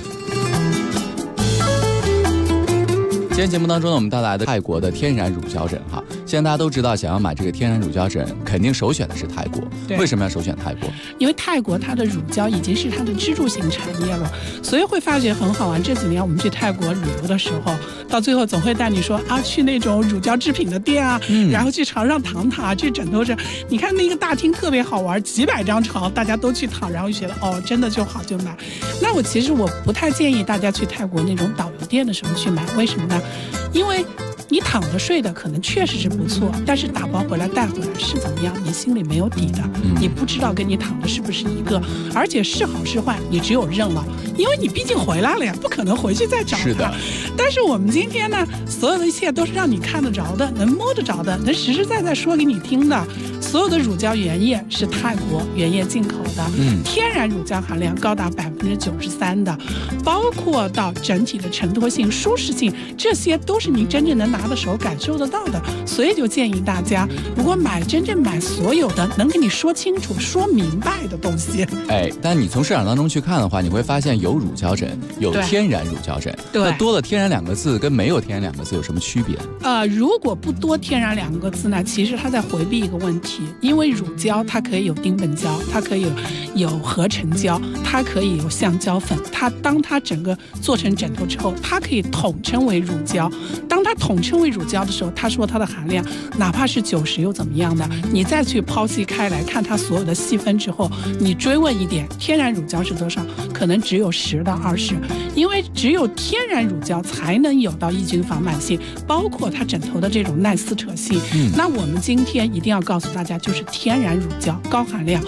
今天节目当中呢，我们带来的泰国的天然乳胶枕哈。现在大家都知道，想要买这个天然乳胶枕，肯定首选的是泰国。为什么要首选泰国？ 因为泰国它的乳胶已经是它的支柱性产业了，所以会发觉很好玩。这几年我们去泰国旅游的时候，到最后总会带你说啊，去那种乳胶制品的店啊，然后去床上躺躺，去枕头上，你看那个大厅特别好玩，几百张床，大家都去躺，然后就觉得哦，真的就好就买。那我其实不太建议大家去泰国那种导游店的时候去买，为什么呢？因为你躺着睡的可能确实是不错，但是打包回来带回来是怎么样，你心里没有底的，你不知道跟你躺的是不是一个，而且是好是坏你只有认了，因为你毕竟回来了呀，不可能回去再找它。 是的。 但是我们今天呢，所有的一切都是让你看得着的，能摸得着的，能实实在在说给你听的。所有的乳胶原液是泰国原液进口的，天然乳胶含量高达93%的，包括到整体的承托性、舒适性，这些都是您真正能拿的手感受得到的。所以就建议大家，如果真正买所有的能给你说清楚、说明白的东西。 但你从市场当中去看的话，你会发现有乳胶枕，有天然乳胶枕。那多了天然2个字跟没有天然2个字有什么区别？ 如果不多天然2个字呢，其实它在回避一个问题。 题，因为乳胶它可以有丁苯胶，它可以有合成胶，它可以有橡胶粉。当它整个做成枕头之后，它可以统称为乳胶。当它统称为乳胶的时候，他说它的含量哪怕是90又怎么样的？你再去剖析开来看它所有的细分之后，你追问一点，天然乳胶是多少？可能只有10到20，因为只有天然乳胶才能有到抑菌防螨性，包括它枕头的这种耐撕扯性。那我们今天一定要告诉大家，就是天然乳胶高含量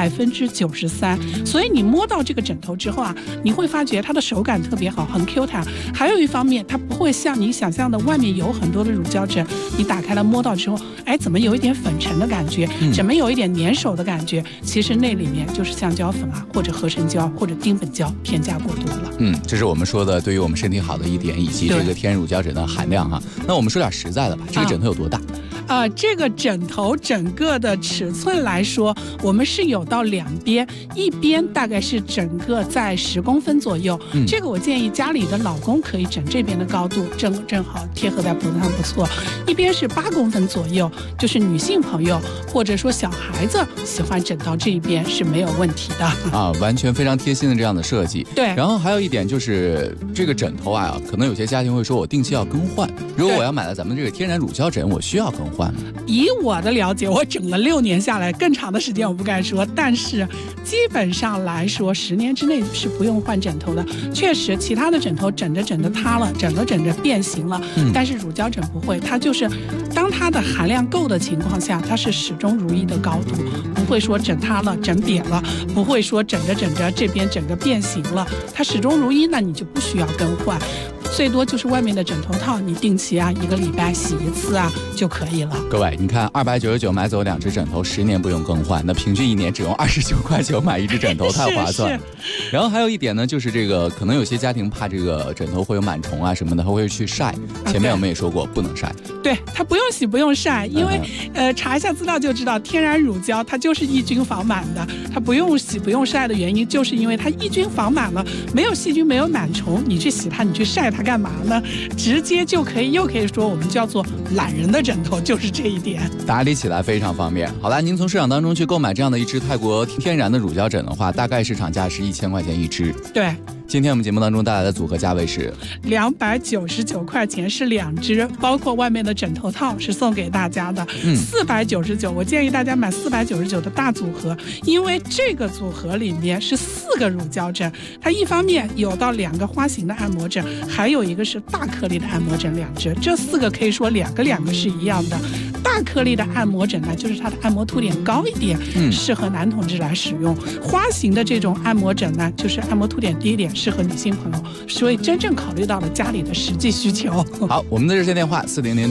93%，所以你摸到这个枕头之后啊，你会发觉它的手感特别好，很 Q 弹。还有一方面，它不会像你想象的外面有很多的乳胶枕，你打开了摸到之后，哎，怎么有一点粉尘的感觉，怎么有一点粘手的感觉？其实那里面就是橡胶粉啊，或者合成胶，或者丁苯胶添加过多了。 这是我们说的对于我们身体好的一点，以及这个天然乳胶枕的含量哈。那我们说点实在的吧，这个枕头有多大？ 这个枕头整个的尺寸来说，我们是有到2边，一边大概是整个在10公分左右。这个我建议家里的老公可以枕这边的高度，正好贴合在脖子上不错。一边是8公分左右，就是女性朋友或者说小孩子喜欢枕到这一边是没有问题的完全非常贴心的这样的设计。 对， 然后还有一点就是这个枕头啊，可能有些家庭会说我定期要更换，如果我要买了咱们这个天然乳胶枕，我需要更换吗？ 以我的了解，我整了6年下来，更长的时间我不敢说，但是基本上来说10年之内是不用换枕头的。确实其他的枕头枕着塌了，枕着变形了，但是乳胶枕不会，它就是当它的含量够的情况下，它是始终如一的高度，不会说枕塌了枕瘪了，不会说枕着这边整个变形了，它始终如一，那你就不需要更换。最多就是外面的枕头套，你定期1个礼拜洗1次就可以了。 各位，你看299买走2只枕头，10年不用更换，那平均1年只用29块9买1只枕头，太划算。然后还有一点呢，就是这个可能有些家庭怕这个枕头会有螨虫啊什么的，他会去晒。前面我们也说过，不能晒。 对，它不用洗不用晒，因为查一下资料就知道，天然乳胶它就是抑菌防螨的，它不用洗不用晒的原因，就是因为它抑菌防螨了，没有细菌没有螨虫，你去洗它，你去晒它干嘛呢？直接就可以，又可以说我们叫做懒人的枕头，就是这一点， 打理起来非常方便。好了，您从市场当中去购买这样的一只泰国天然的乳胶枕的话，大概市场价是1000块钱一只。 对。 今天我们节目当中带来的组合价位是 299块钱是2只，包括外面的枕头套是送给大家的。499，我建议大家买499的大组合，因为这个组合里面是4个乳胶枕，它一方面有到2个花型的按摩枕，还有一个是大颗粒的按摩枕2只，这4个可以说2个是一样的。大颗粒的按摩枕呢，就是它的按摩凸点高一点，适合男同志来使用。花型的这种按摩枕呢，就是按摩凸点低一点，适合女性朋友，所以真正考虑到了家里的实际需求。 好，我们的热线电话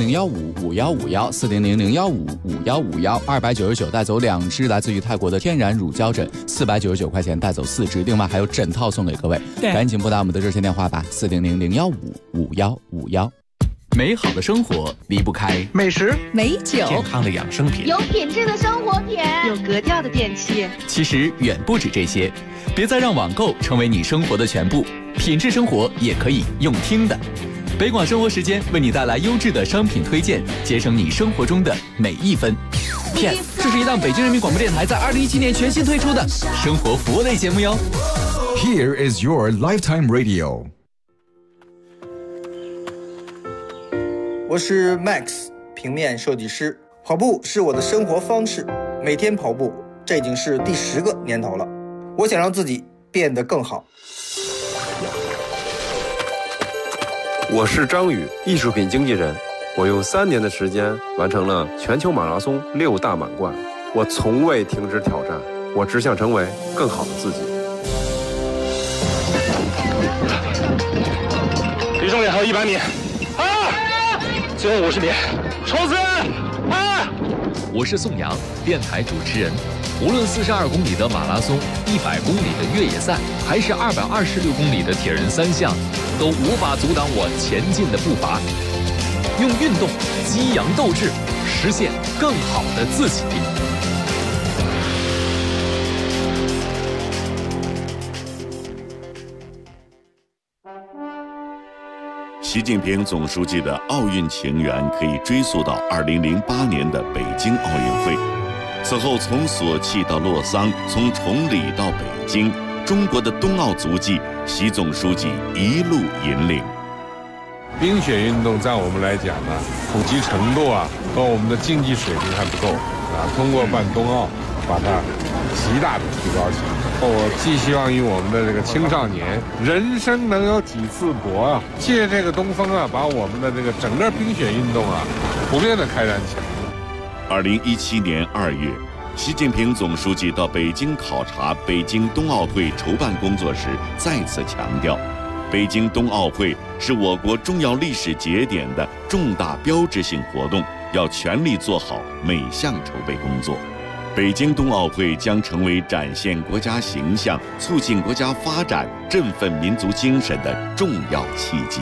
4000-015-5151，4000-015-5151，299带走2只来自于泰国的天然乳胶枕，499块钱带走4只，另外还有枕套送给各位。赶紧拨打我们的热线电话吧，4000-015-5151。 美好的生活离不开美食、 美酒、 健康的养生品， 有品质的生活品， 有格调的电器。 其实远不止这些，别再让网购成为你生活的全部，品质生活也可以用听的。北广生活时间为你带来优质的商品推荐，节省你生活中的每一分。Yes， 这是一档北京人民广播电台在2017年全新推出的生活服务类节目哟。 Here is your lifetime radio。 我是 Max， 平面设计师。跑步是我的生活方式，每天跑步，这已经是第10个年头了。我想让自己变得更好。 我是张宇，艺术品经纪人。我用3年的时间完成了全球马拉松6大满贯。我从未停止挑战，我只想成为更好的自己。 李重脸还有100米。最后50米，冲刺！ 我是宋阳，电台主持人。无论42公里的马拉松、100公里的越野赛，还是226公里的铁人3项，都无法阻挡我前进的步伐。用运动激扬斗志，实现更好的自己。 习近平总书记的奥运情缘可以追溯到2008年的北京奥运会。 此后从索契到洛桑，从崇礼到北京，中国的冬奥足迹，习总书记一路引领。 冰雪运动在我们来讲呢，普及程度和我们的竞技水平还不够通过办冬奥，把它极大的提高起来。我寄希望于我们的这个青少年，人生能有几次搏借这个东风把我们的这个整个冰雪运动普遍的开展起来。 2017年2月，习近平总书记到北京考察北京冬奥会筹办工作时，再次强调，北京冬奥会是我国重要历史节点的重大标志性活动，要全力做好每项筹备工作。北京冬奥会将成为展现国家形象、促进国家发展、振奋民族精神的重要契机。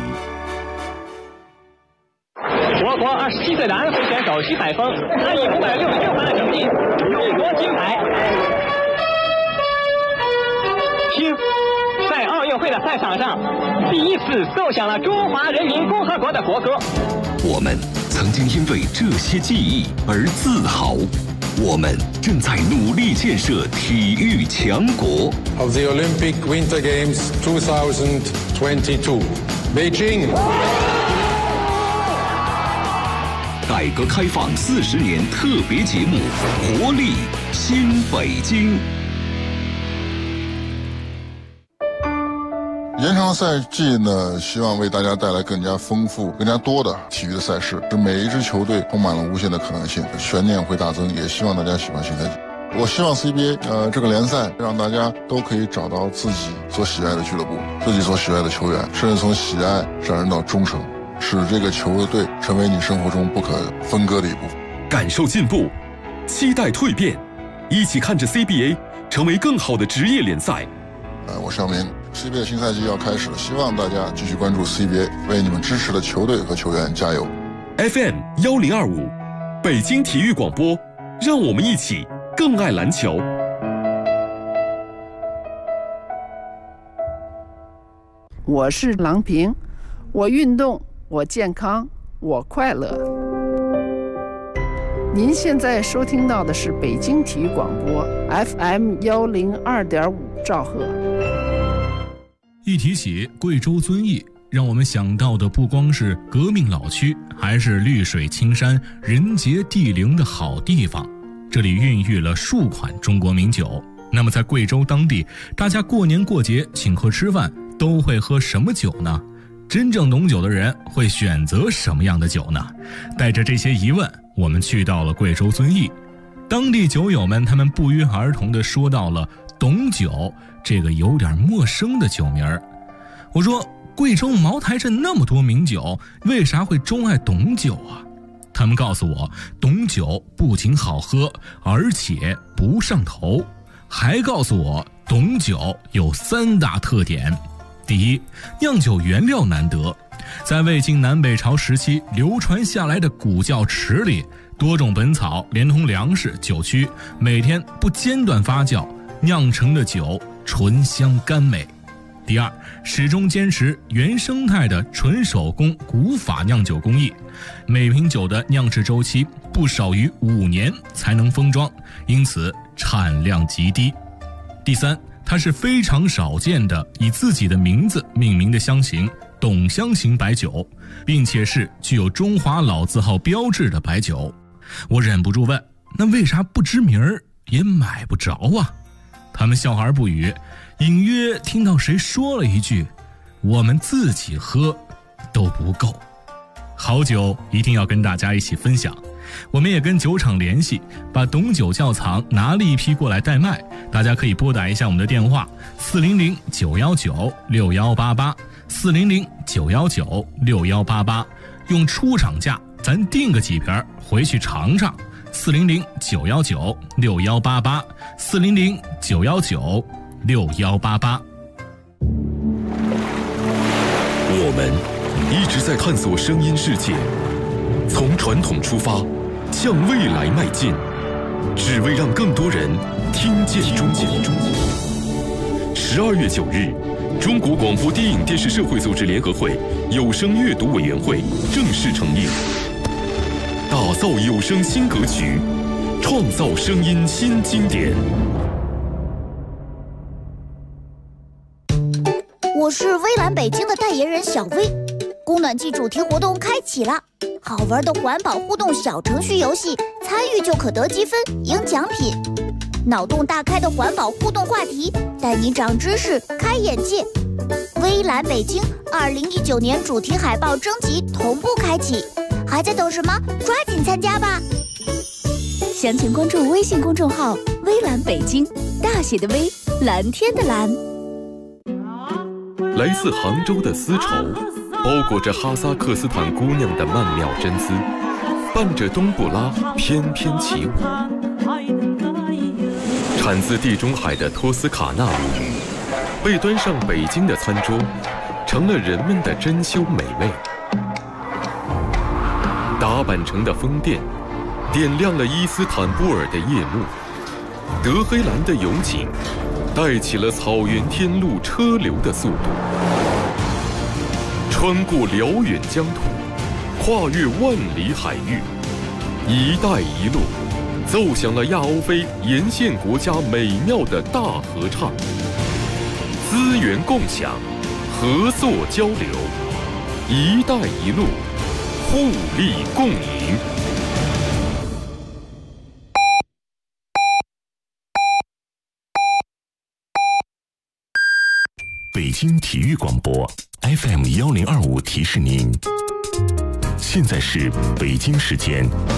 我国27岁的安徽选手徐海峰，他以566分的成绩勇夺金牌。听，在奥运会的赛场上，第一次奏响了中华人民共和国的国歌。 我们曾经因为这些记忆而自豪。我们正在努力建设体育强国。 Of the Olympic Winter Games 2022, Beijing. 改革开放40年特别节目《活力新北京》。 延长赛季呢，希望为大家带来更加丰富、更加多的体育的赛事，使每一支球队充满了无限的可能性，悬念会大增。也希望大家喜欢新赛季。我希望 CBA 这个联赛让大家都可以找到自己所喜爱的俱乐部、自己所喜爱的球员，甚至从喜爱上升到忠诚，使这个球队成为你生活中不可分割的一部分。 感受进步，期待蜕变，一起看着 CBA 成为更好的职业联赛。 我声明 CBA 新赛季要开始了，希望大家继续关注 CBA， 为你们支持的球队和球员加油。 FM 1025，北京体育广播，让我们一起更爱篮球。 我是郎平，我运动，我健康，我快乐。您现在收听到的是北京体育广播 FM 102.5兆赫。 一提起贵州遵义，让我们想到的不光是革命老区，还是绿水青山、人杰地灵的好地方。这里孕育了数款中国名酒。那么在贵州当地，大家过年过节请客吃饭都会喝什么酒呢？真正懂酒的人会选择什么样的酒呢？带着这些疑问，我们去到了贵州遵义。当地酒友们他们不约而同地说到了董酒这个有点陌生的酒名儿。我说，贵州茅台镇那么多名酒，为啥会钟爱董酒啊？他们告诉我，董酒不仅好喝，而且不上头，还告诉我董酒有3大特点。第一，酿酒原料难得，在魏晋南北朝时期流传下来的古窖池里，多种本草连同粮食、酒曲，每天不间断发酵，酿成的酒醇香甘美。第二，始终坚持原生态的纯手工古法酿酒工艺，每瓶酒的酿制周期不少于5年才能封装，因此产量极低。第三，它是非常少见的以自己的名字命名的香型董香型白酒，并且是具有中华老字号标志的白酒。我忍不住问，那为啥不知名儿也买不着啊？他们笑而不语，隐约听到谁说了一句，我们自己喝都不够。好酒一定要跟大家一起分享。我们也跟酒厂联系，把董酒窖藏拿了一批过来代卖，大家可以拨打一下我们的电话400-919-6188 400-919-6188，用出厂价咱订个几瓶回去尝尝。400-919-6188 400-919-6188。 我们一直在探索声音世界，从传统出发，向未来迈进，只为让更多人听见中国。12月9日，中国广播电影电视社会组织联合会有声阅读委员会正式成立，打造有声新格局， 创造声音新经典。 我是微蓝北京的代言人小薇，供暖季主题活动开启了，好玩的环保互动小程序游戏，参与就可得积分赢奖品。脑洞大开的环保互动话题，带你长知识开眼界。微蓝北京2019年主题海报征集同步开启，还在等什么？抓紧参加吧！详情关注微信公众号“微蓝北京”，大写的微，蓝天的蓝。 来自杭州的丝绸，包裹着哈萨克斯坦姑娘的曼妙真姿，伴着冬不拉翩翩起舞。产自地中海的托斯卡纳鲈鱼，被端上北京的餐桌，成了人们的珍馐美味。打扮成的风电，点亮了伊斯坦布尔的夜幕。德黑兰的勇景，带起了草原天路车流的速度。穿过辽远疆土，跨越万里海域，一带一路奏响了亚欧非沿线国家美妙的大合唱。资源共享，合作交流，一带一路，互利共赢。 北京体育广播 FM 1025提示您，现在是北京时间